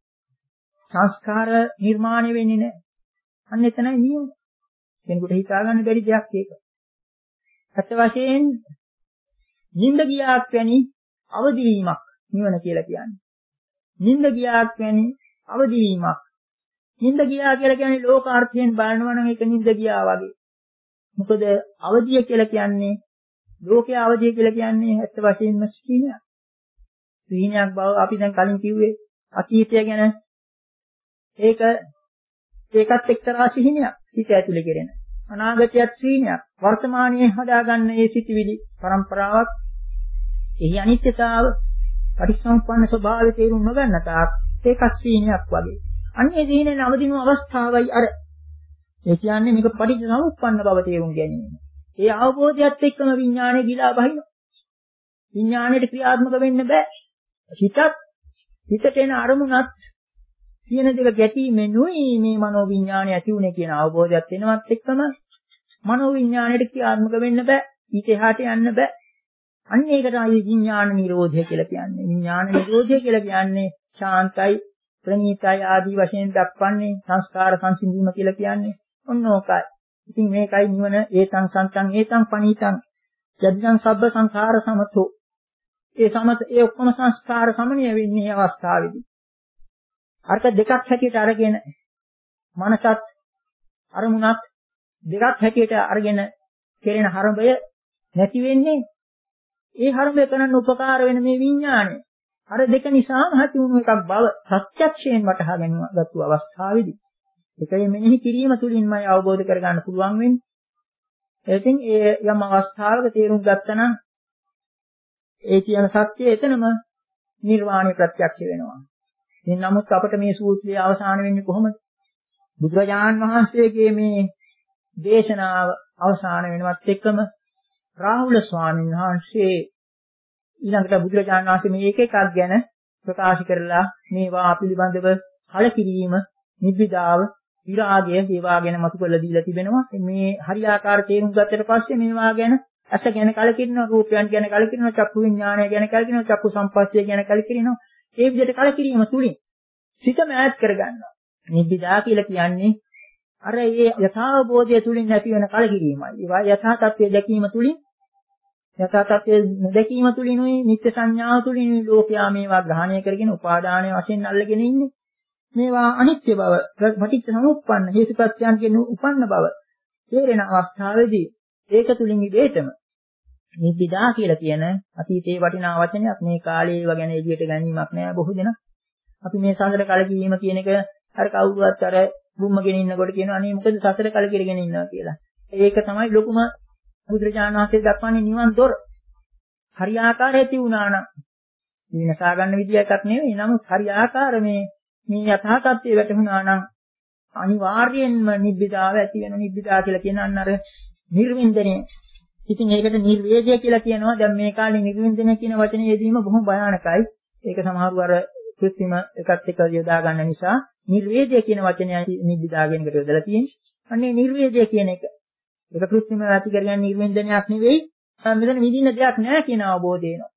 සංස්කාර නිර්මාණය වෙන්නේ නැහැ. අන්න එතනයි නියම. කෙනෙකුට හිතා ගන්න බැරි දෙයක් ඒක. අත් වශයෙන් නිින්ද ගියාක් වැනි අවදි වීමක් නිවන කියලා කියන්නේ. නිින්ද ගියාක් වැනි අවදි වීමක්. නිින්ද ගියා කියලා කියන්නේ ලෝකාර්ථයෙන් බලනවා නම් ඒක නිින්ද ගියා වගේ. මොකද අවදිය කියලා කියන්නේ ලෝකයේ අවදිය කියලා කියන්නේ ඇත්ත වශයෙන්ම සිහිනයක්. සිහිනයක් බව අපි දැන් කලින් කිව්වේ අතීතය ගැන. ඒක ඒකත් එක්තරා සිහිනයක්. හිත ඇතුලේ කෙරෙන. අනාගතයත් සිහිනයක්. වර්තමානයේ හදාගන්න මේ සිටිවිලි પરම්පරාවක්. එහි අනිත්‍යතාව පටිච්චසමුප්පන්න ස්වභාවය තේරුම් නොගන්න තාක් ඒකත් සිහිනයක් වගේ. අන්නේ සිහිනේ නවදින අවස්ථාවයි අර. ඒ කියන්නේ මේක පටිච්චසමුප්පන්න බව තේරුම් ගැනීම. ඒ අවබෝධයත් එක්කම විඥානය ගිලා බහිනවා. විඥාණයට ක්‍රියාත්මක වෙන්න බෑ. හිතත් හිතට එන අරමුණත් කියන දෙක ගැටීමෙනුයි මේ මනෝ විඥාණය ඇති උනේ කියන අවබෝධයත් එනවත් එක්කම මනෝ විඥාණයට ක්‍රියාත්මක වෙන්න බෑ. ඊට එහාට යන්න බෑ. අන්න ඒකටයි විඥාන නිරෝධය කියලා කියන්නේ. විඥාන නිරෝධය කියලා කියන්නේ ශාන්තයි, ප්‍රණීතයි ආදී වශයෙන් දක්වන්නේ සංස්කාර සංසිඳීම කියලා කියන්නේ. ඔන්න ඕකයි. ඉතින් මේකයි නිවන ඒතං සන්තං ඒතං පනීතං යදිදං සබ්බ සංඛාර සමතෝ. ඒ සමත ඒ ඔක්කොම සංස්කාර සමනය වෙන්නේ අවස්ථාවේදී. අර්ථ දෙකක් හැටියට අරගෙන මනසත් අරමුණක් දෙකක් හැටියට අරගෙන කෙරෙන හරඹය නැති වෙන්නේ ඒ හරඹය කරන්න උපකාර වෙන මේ විඥාණය. අර දෙක නිසාම ඇති වුණු එකක් බව ප්‍රත්‍යක්ෂයෙන් වටහා ගැනීමගත්තු අවස්ථාවේදී ඒකේ මෙනෙහි කිරීම තුළින්මයි අවබෝධ කරගන්න පුළුවන් වෙන්නේ. එතින් ඒ යම් අවස්ථාවක තේරුම් ගත්තනම් ඒ කියන සත්‍යය එතනම නිර්වාණය ප්‍රත්‍යක්ෂ වෙනවා. ඉතින් නමුත් අපිට මේ සූත්‍රය අවසාන වෙන්නේ කොහොමද? බුදුරජාණන් වහන්සේගේ මේ දේශනාව අවසාන වෙනවත් එක්කම රාහුල ස්වාමීන් වහන්සේ ඊළඟට බුදුරජාණන් වහන්සේ මේ එක එකක් ගැන ප්‍රකාශ කරලා මේවා පිළිබඳව කලකිරීම, නිබ්බිදාව, විරාගය ඒවා ගැන මතු කරලා දීලා තිබෙනවා. මේ හරියාකාර තේරුම් ගත්තට පස්සේ මේවා ගැන ඇස ගැන කලකිරෙනවා, රූපයන් ගැන කලකිරෙනවා, චක්කු විඥානය ගැන කලකිරෙනවා, චක්කු සංපස්සය ගැන කලකිරෙනවා. ඒ විදිහට කලකිරීම තුලින් සිතම ඈත් කරගන්නවා. නිබ්බිදා කියලා කියන්නේ අර ඒ යථාබෝධය තුලින් නැති වෙන කලකිරීමයි. ඒවා යථා තත්ත්වය දැකීම තුලින් යථා තත්ත්වය නොදැකීම තුලිනුයි නිත්‍ය සංඥාව තුලිනුයි ලෝකයා මේවා ග්‍රහණය කරගෙන උපාදානය වශයෙන් අල්ලගෙන ඉන්නේ. මේවා අනිත්‍ය බව, පටිච්ච සමුප්පන්න හේතුපත්‍යයන් කියන උපන්න බව තේරෙන අවස්ථාවේදී ඒක තුලින් ඉබේටම නිබ්බිදා කියලා කියන අතීතයේ වටිනා වචනයක් මේ කාලේ ඒව ගැන එළියට ගැනීමක් නෑ බොහෝ දෙනා. අපි මේ සසර කලකිරීම කියන එක අර කවුරුවත් අර බුම්මගෙන ඉන්නකොට කියනවා අනේ මොකද සසර කලකිරගෙන ඉන්නවා කියලා. ඒක තමයි ලොකුම බුදුරජාණන් වහන්සේ දක්වන්නේ නිවන් දොර. හරියාකාරය තියුණා නම් විනසා ගන්න විදිය එකක් නෙවෙයි. නමුත් හරියාකාර මේ මේ යථා තත්ත්වයට වැටුණා නම් අනිවාර්යයෙන්ම නිබ්බිදාව ඇති වෙන නිබ්බිදා කියලා කියන අන්න අර නිර්වින්දනය. ඉතින් ඒකට නිර්වේදය කියලා කියනවා. දැන් මේ කාලේ නිර්වින්දනය කියන වචනේ යෙදීම බොහොම භයානකයි. ඒක සමහරව අර කෘත්‍රිම එකත් එක්ක යොදා ගන්න නිසා නිර්වේදය කියන වචනය නිබ්බිදා කියන එකට යොදලා තියෙන්නේ. අන්නේ නිර්වේදය කියන එක. ඒක කෘත්‍රිම ඇති කරගන්න නිර්වින්දනයක් නෙවෙයි. මෙතන විඳින්න දෙයක් නැහැ කියන අවබෝධය එනවා.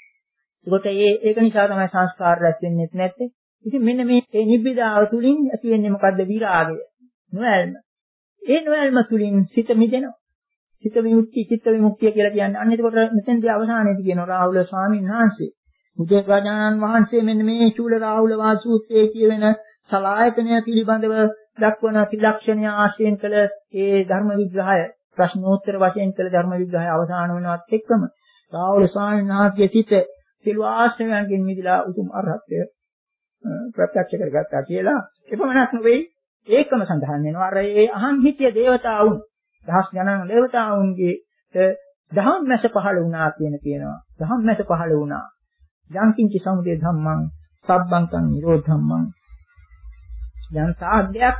ඒකට ඒ ඒක නිසා තමයි සංස්කාර රැස් වෙන්නේ නැත්තේ. ඉතින් මෙන්න මේ නිබ්බිදාව තුලින් ඇති වෙන්නේ මොකද්ද? විරාගය. නොඇල්ම. ඒ නොඇල්ම තුලින් සිත මිදෙනවා. සිත විමුක්තිය, චිත්ත විමුක්තිය කියලා කියන්නේ. අන්න එතකොට මෙතෙන්දී අවසානයේදී කියනවා රාහුල ස්වාමීන් වහන්සේ. බුදුරජාණන් වහන්සේ මෙන්න මේ චූල රාහුල වාසූත්‍රයේ කියවෙන සලායතනය පිළිබඳව දක්වන ත්‍රිලක්ෂණය ආශ්‍රයෙන් කළ ඒ ධර්ම විග්‍රහය, ප්‍රශ්නෝත්තර වශයෙන් කළ ධර්ම විග්‍රහය අවසාන වෙනවත් එක්කම රාහුල ස්වාමීන් වහන්සේ සිත සිළු ආශ්‍රයයන්ගෙන් මිදලා උතුම් අරහත්ත්වය ප්‍රත්‍යක්ෂ කරගත්තා කියලා. එපමණක් නෙවෙයි ඒකම සඳහන් වෙනවා. අර ඒ අහං හිතිය දේවතාවුන් දහස් ගණන් දේවතාවුන්ගේ ධම්මැස පහළ වුණා කියන කියනවා. ධම්මැස පහළ වුණා. යංකින්ච සමුදය ධම්මං සබ්බංකං නිරෝධම්මං යම් සාධ්‍යයක්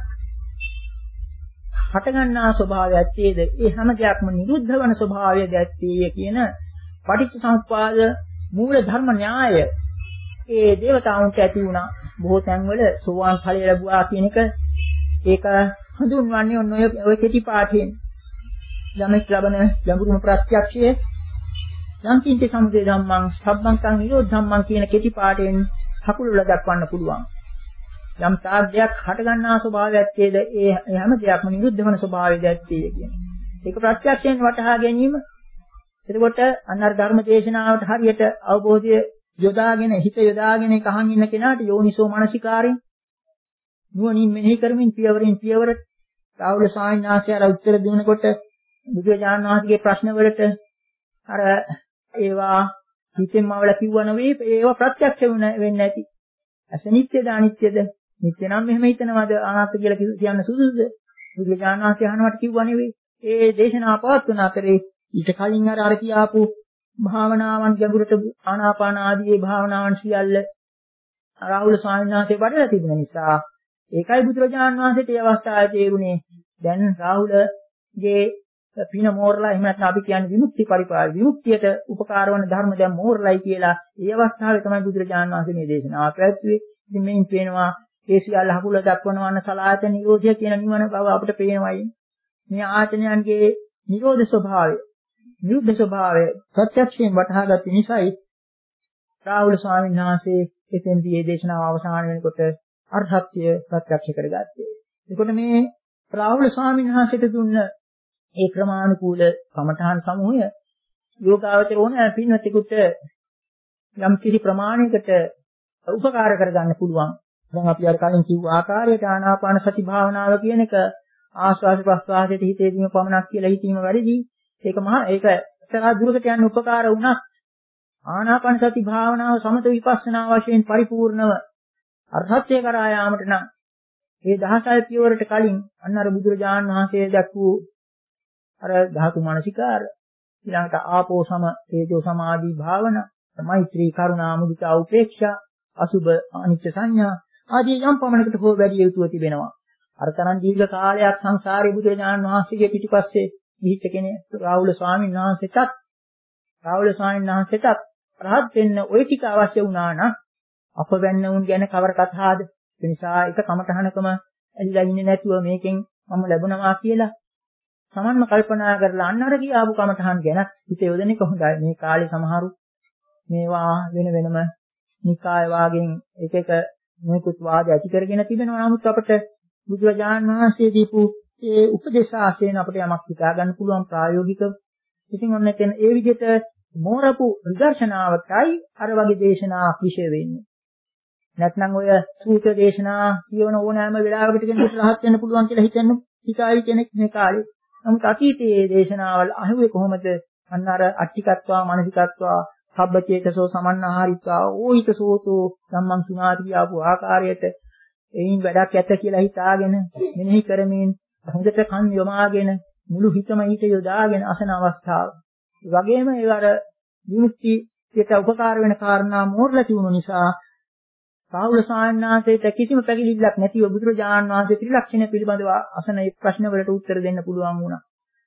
හටගන්නා ස්වභාවයක් තියෙද ඒ හැම දෙයක්ම නිරුද්ධ වන ස්වභාවය දැක්තිය කියන පටිච්චසමුප්පාද මූල ධර්ම න්‍යාය ඒ දේවතාවුන්ට ඇති වුණා. බොහෝ තැන්වල සෝවාන් ඵලය ලැබුවා කියන එක ඒක හඳුන්වන්නේ ඔන්න ඔය ඔය කෙටි පාඨයෙන්. යමෙක් ලබන ගැඹුරුම ප්‍රත්‍යක්ෂයේ යම්කින්ති සමුදය ධම්මං සබ්බංකං නිරෝධ ධම්මං කියන කෙටි පාඨයෙන් හකුළුල දක්වන්න පුළුවන්. යම් සාධ්‍යයක් හට ගන්නා ස්වභාවයක් තියෙද ඒ හැම දෙයක්ම නිරුද්ධ වෙන ස්වභාවය දැක්තිය කියන්නේ. ඒක ප්‍රත්‍යක්ෂයෙන් වටහා ගැනීම. එතකොට අන්නර ධර්ම දේශනාවට හරියට අවබෝධය යොදාගෙන හිත යොදාගෙන ඒක අහන් ඉන්න කෙනාට යෝනිසෝ මනසිකාරයෙන් නුවණින් මෙනෙහි කරමින් පියවරින් පියවරට රාහුල ස්වාමීන් වහන්සේ අර උත්තර දෙනකොට බුදුරජාණන් වහන්සේගේ ප්‍රශ්න වලට අර ඒවා හිතෙන්ම අවල කිව්ව නෙවෙයි ඒවා ප්‍රත්‍යක්ෂ වෙන්නේ නැති. අසනිත්‍යද අනිත්‍යද? නිත්‍ය නම් මෙහෙම හිතනවාද අනාත්ම කියලා කියන්න සුදුසුද? බුදුරජාණන් වහන්සේ අහනවට කිව්ව නෙවෙයි. ඒ දේශනාව පවත්වන අතරේ ඊට කලින් අර අර කියාපු භාවනාවන් ගැඹුරට ආනාපාන ආදී භාවනාවන් සියල්ල රාහුල ස්වාමීන් වහන්සේ වඩලා තිබෙන නිසා ඒකයි බුදුරජාණන් වහන්සේට මේ අවස්ථාවේ තේරුනේ දැන් රාහුලගේ පින මෝරලා එහෙම නැත්නම් අපි කියන්නේ විමුක්ති පරිපාල විමුක්තියට උපකාර වන ධර්ම දැන් මෝරලයි කියලා ඒ අවස්ථාවේ තමයි බුදුරජාණන් වහන්සේ මේ දේශනාව පැවැත්වුවේ. ඉතින් මේන් පේනවා ඒ සියල්ල හකුල දක්වනවන සලායතන නිරෝධය කියන නිවන බව අපිට පේනවායි. මේ ආයතනයන්ගේ නිරෝධ ස්වභාවය නිරුද්ධ ස්වභාවය ප්‍රත්‍යක්ෂයෙන් වටහාගත් නිසායි රාහුල ස්වාමීන් වහන්සේ එතෙන්දී මේ දේශනාව අවසන් වෙනකොට අරහත්ත්වය ප්‍රත්‍යක්ෂ කරගත්තේ. එතකොට මේ රාහුල ස්වාමීන් වහන්සේට දුන්න ඒ ක්‍රමානුකූල කමඨාන් සමූහය යෝගාවචර ඕන පින්වත්ෙකුට යම් කිසි ප්‍රමාණයකට උපකාර කරගන්න පුළුවන්. දැන් අපි අර කලින් කිව්ව ආකාරයට ආනාපාන සති භාවනාව කියන එක ආස්වාද ප්‍රස්වාසයට හිතේදීම පමණක් කියලා හිතීම වැඩිදී. ඒක මහා ඒක එක්තරා දුරකට යන උපකාර වුණත් ආනාපාන සති භාවනාව සමත විපස්සනා වශයෙන් පරිපූර්ණව අරහත්ත්වයට කරා යාමට නම් මේ දහසය පියවරට කලින් අන්න අර බුදුරජාණන් වහන්සේ දක්වූ අර ධාතු මනසිකාර ඊළඟට ආපෝ සම තේජෝ සමාධි භාවනා මෛත්‍රී කරුණා මුදිතා උපේක්ෂා අසුබ අනිච්ච සංඥා ආදී යම් පමණකට හෝ වැඩි යුතුව තිබෙනවා. අර තරම් දීර්ඝ කාලයක් සංසාරේ බුදුරජාණන් වහන්සේගේ පිටිපස්සේ ගිහිච්ච කෙනෙක් රාහුල ස්වාමීන් වහන්සේටත් රාහුල ස්වාමීන් වහන්සේටත් රහත් වෙන්න ওই ටික අවශ්‍ය වුණා නම් අප වෙන්න උන් ගැන කවර කතාවද? ඒ නිසා එක කමඨහනකම ඇලිලා ඉන්නේ නැතුව මේකෙන් මම ලැබුණා කියලා සමන්ම කල්පනා කරලා අන්න අර කියාපු කමඨහන් ගැන හිත යොදන එක හොඳයි. මේ කාලේ සමහරු මේවා වෙන වෙනම නිකාය වාගෙන් එක එක මේකුත් වාද ඇති කරගෙන තිබෙනවා. නමුත් අපිට බුදුරජාණන් වහන්සේ දීපු ඒ උපදේශ ආශයෙන් අපිට යමක් හිතා ගන්න පුළුවන් ප්‍රායෝගිකව. ඉතින් ඔන්න එතන ඒ විදිහට මෝරපු විදර්ශනාවටයි අර වගේ දේශනා විශේෂ වෙන්නේ. නැත්නම් ඔය සූත්‍ර දේශනා කියවන ඕනෑම වෙලාවකට කෙනෙකුට රහත් වෙන්න පුළුවන් කියලා හිතන්න හිතාවි කෙනෙක් මේ කාලේ. නමුත් අතීතයේ දේශනාවල් අහුවේ කොහොමද? අන්න අර අට්ටිකත්වා මානසිකත්වා සබ්බචේතසෝ සමන්නාහාරිත්වා ඕහිතසෝතෝ ධම්මං සුනාති කියපු ආකාරයට එයින් වැඩක් ඇත කියලා හිතාගෙන මෙනෙහි කරමින් හොඳට කන් යොමාගෙන මුළු හිතම ඊට යොදාගෙන අසන අවස්ථාව. ඒ වගේම ඒ අර විමුක්තියට උපකාර වෙන කාරණා මෝරලා තිබුණු නිසා රාහුල සාන්නාසයට කිසිම පැකිලිල්ලක් නැතිව බුදුරජාණන් වහන්සේ ත්‍රිලක්ෂණ පිළිබඳව අසන ඒ ප්‍රශ්න වලට උත්තර දෙන්න පුළුවන් වුණා.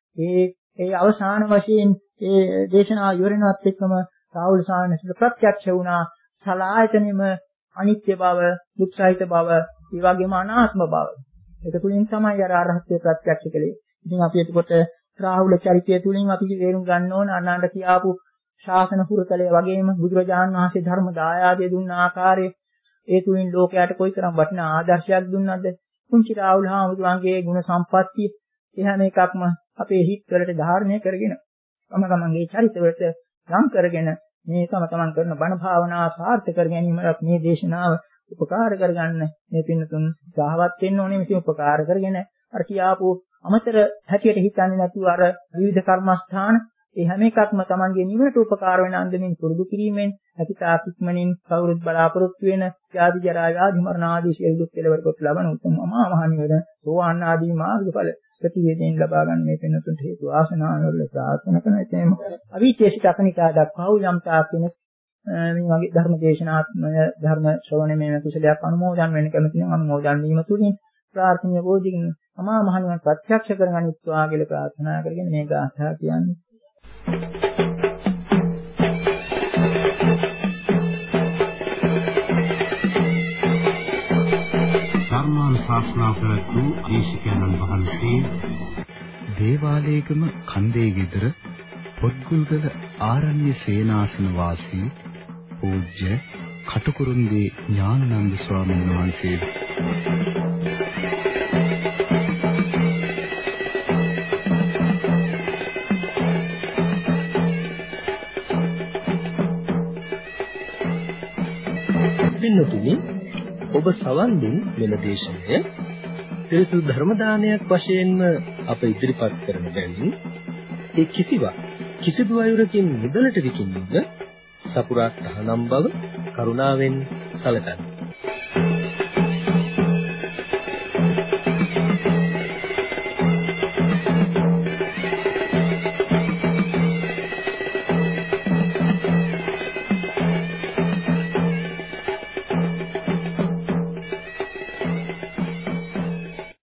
ඒ ඒ අවසාන වශයෙන් ඒ දේශනාව ඉවරනවත් එක්කම රාහුල සාන්නාසයට ප්‍රත්‍යක්ෂ වුණා සලායතනෙම අනිත්‍ය බව, දුක්ඛයිත බව, ඒ වගේම අනාත්ම බව. ඒක තුලින් තමයි අර අරහත්ත්වයට ප්‍රත්‍යක්ෂ කළේ. ඉතින් අපි එතකොට රාහුල චරිතය තුලින් අපි තේරුම් ගන්න ඕන අනාණ්ඩ කියාපු ශාසන පුරතලයේ වගේම බුදුරජාණන් වහන්සේ ධර්ම දායාදය දුන්න ආකාරය ඒ තුලින් ලෝකයට කොයිතරම් වටිනා ආදර්ශයක් දුන්නද? කුංචි රාහුල හාමුදුරන්ගේ ගුණ සම්පත්තිය ඒ හැම එකක්ම අපේ හිත් වලට ධාරණය කරගෙන තම තමන්ගේ චරිතවලට ලං කරගෙන මේ තම තමන් කරන බණ භාවනාව සාර්ථක කර ගැනීමට මේ දේශනාව උපකාර කරගන්න මේ පින්නතුන් සාහවත් වෙන්න ඕනේ. මේක උපකාර කරගෙන අර කියාපු අමතර හැටියට හිතන්නේ නැතුව අර විවිධ කර්මස්ථාන ඒ හැම එකක්ම තමන්ගේ නිවනට උපකාර වෙන අන්දමින් පුරුදු කිරීමෙන් අතිතා ඉක්මනින් කවුරුත් බලාපොරොත්තු වෙන ආදි ජරා ආදි මරණ ආදී සියලු දුක් කෙලවර කොට ලබන උතුම් අමා මහ නිවන සෝවාන් ආදී මාර්ගඵල ප්‍රතිවේදයෙන් ලබා ගන්න මේ පින්නතුන්ට හේතු ආසනාව වල ප්‍රාර්ථනා කරන එතෙම අවිචේසිත අකනිකා දක්වා යම් තා කෙනෙක් මේ වගේ ධර්ම දේශනාත්මය ධර්ම ශ්‍රවණය මේ කුසලයක් අනුමෝදන් වෙන්න කැමති නම් අනුමෝදන් වීම තුලින් ප්‍රාර්ථනීය බෝධිගින් අමා මහ නිවන ප්‍රත්‍යක්ෂ කරගනිත්වා කියලා ප්‍රාර්ථනා කරගෙන මේ ගාථා කියන්නේ. ධර්මානුශාසනා කරතු දේශකයන්න් වහන්සේ දේවාලයේගම කන්දේ ගෙදර පොත්ගුල්ගල ආරණ්‍ය සේනාසන වාසී පූජ්‍ය කටුකුරුන්දී ඥානানন্দ ස්වාමීන් වහන්සේ. පින්නතුනි ඔබ සවන් දුන් මෙම දේශනය පිරිසුදු ධර්ම දානයක් වශයෙන්ම අප ඉදිරිපත් කරන බැවින් ඒ කිසිවක් කිසිදු අයුරකින් මුදලට විකිණීම සපුරා තහනම් බව කරුණාවෙන් සැලකන්න.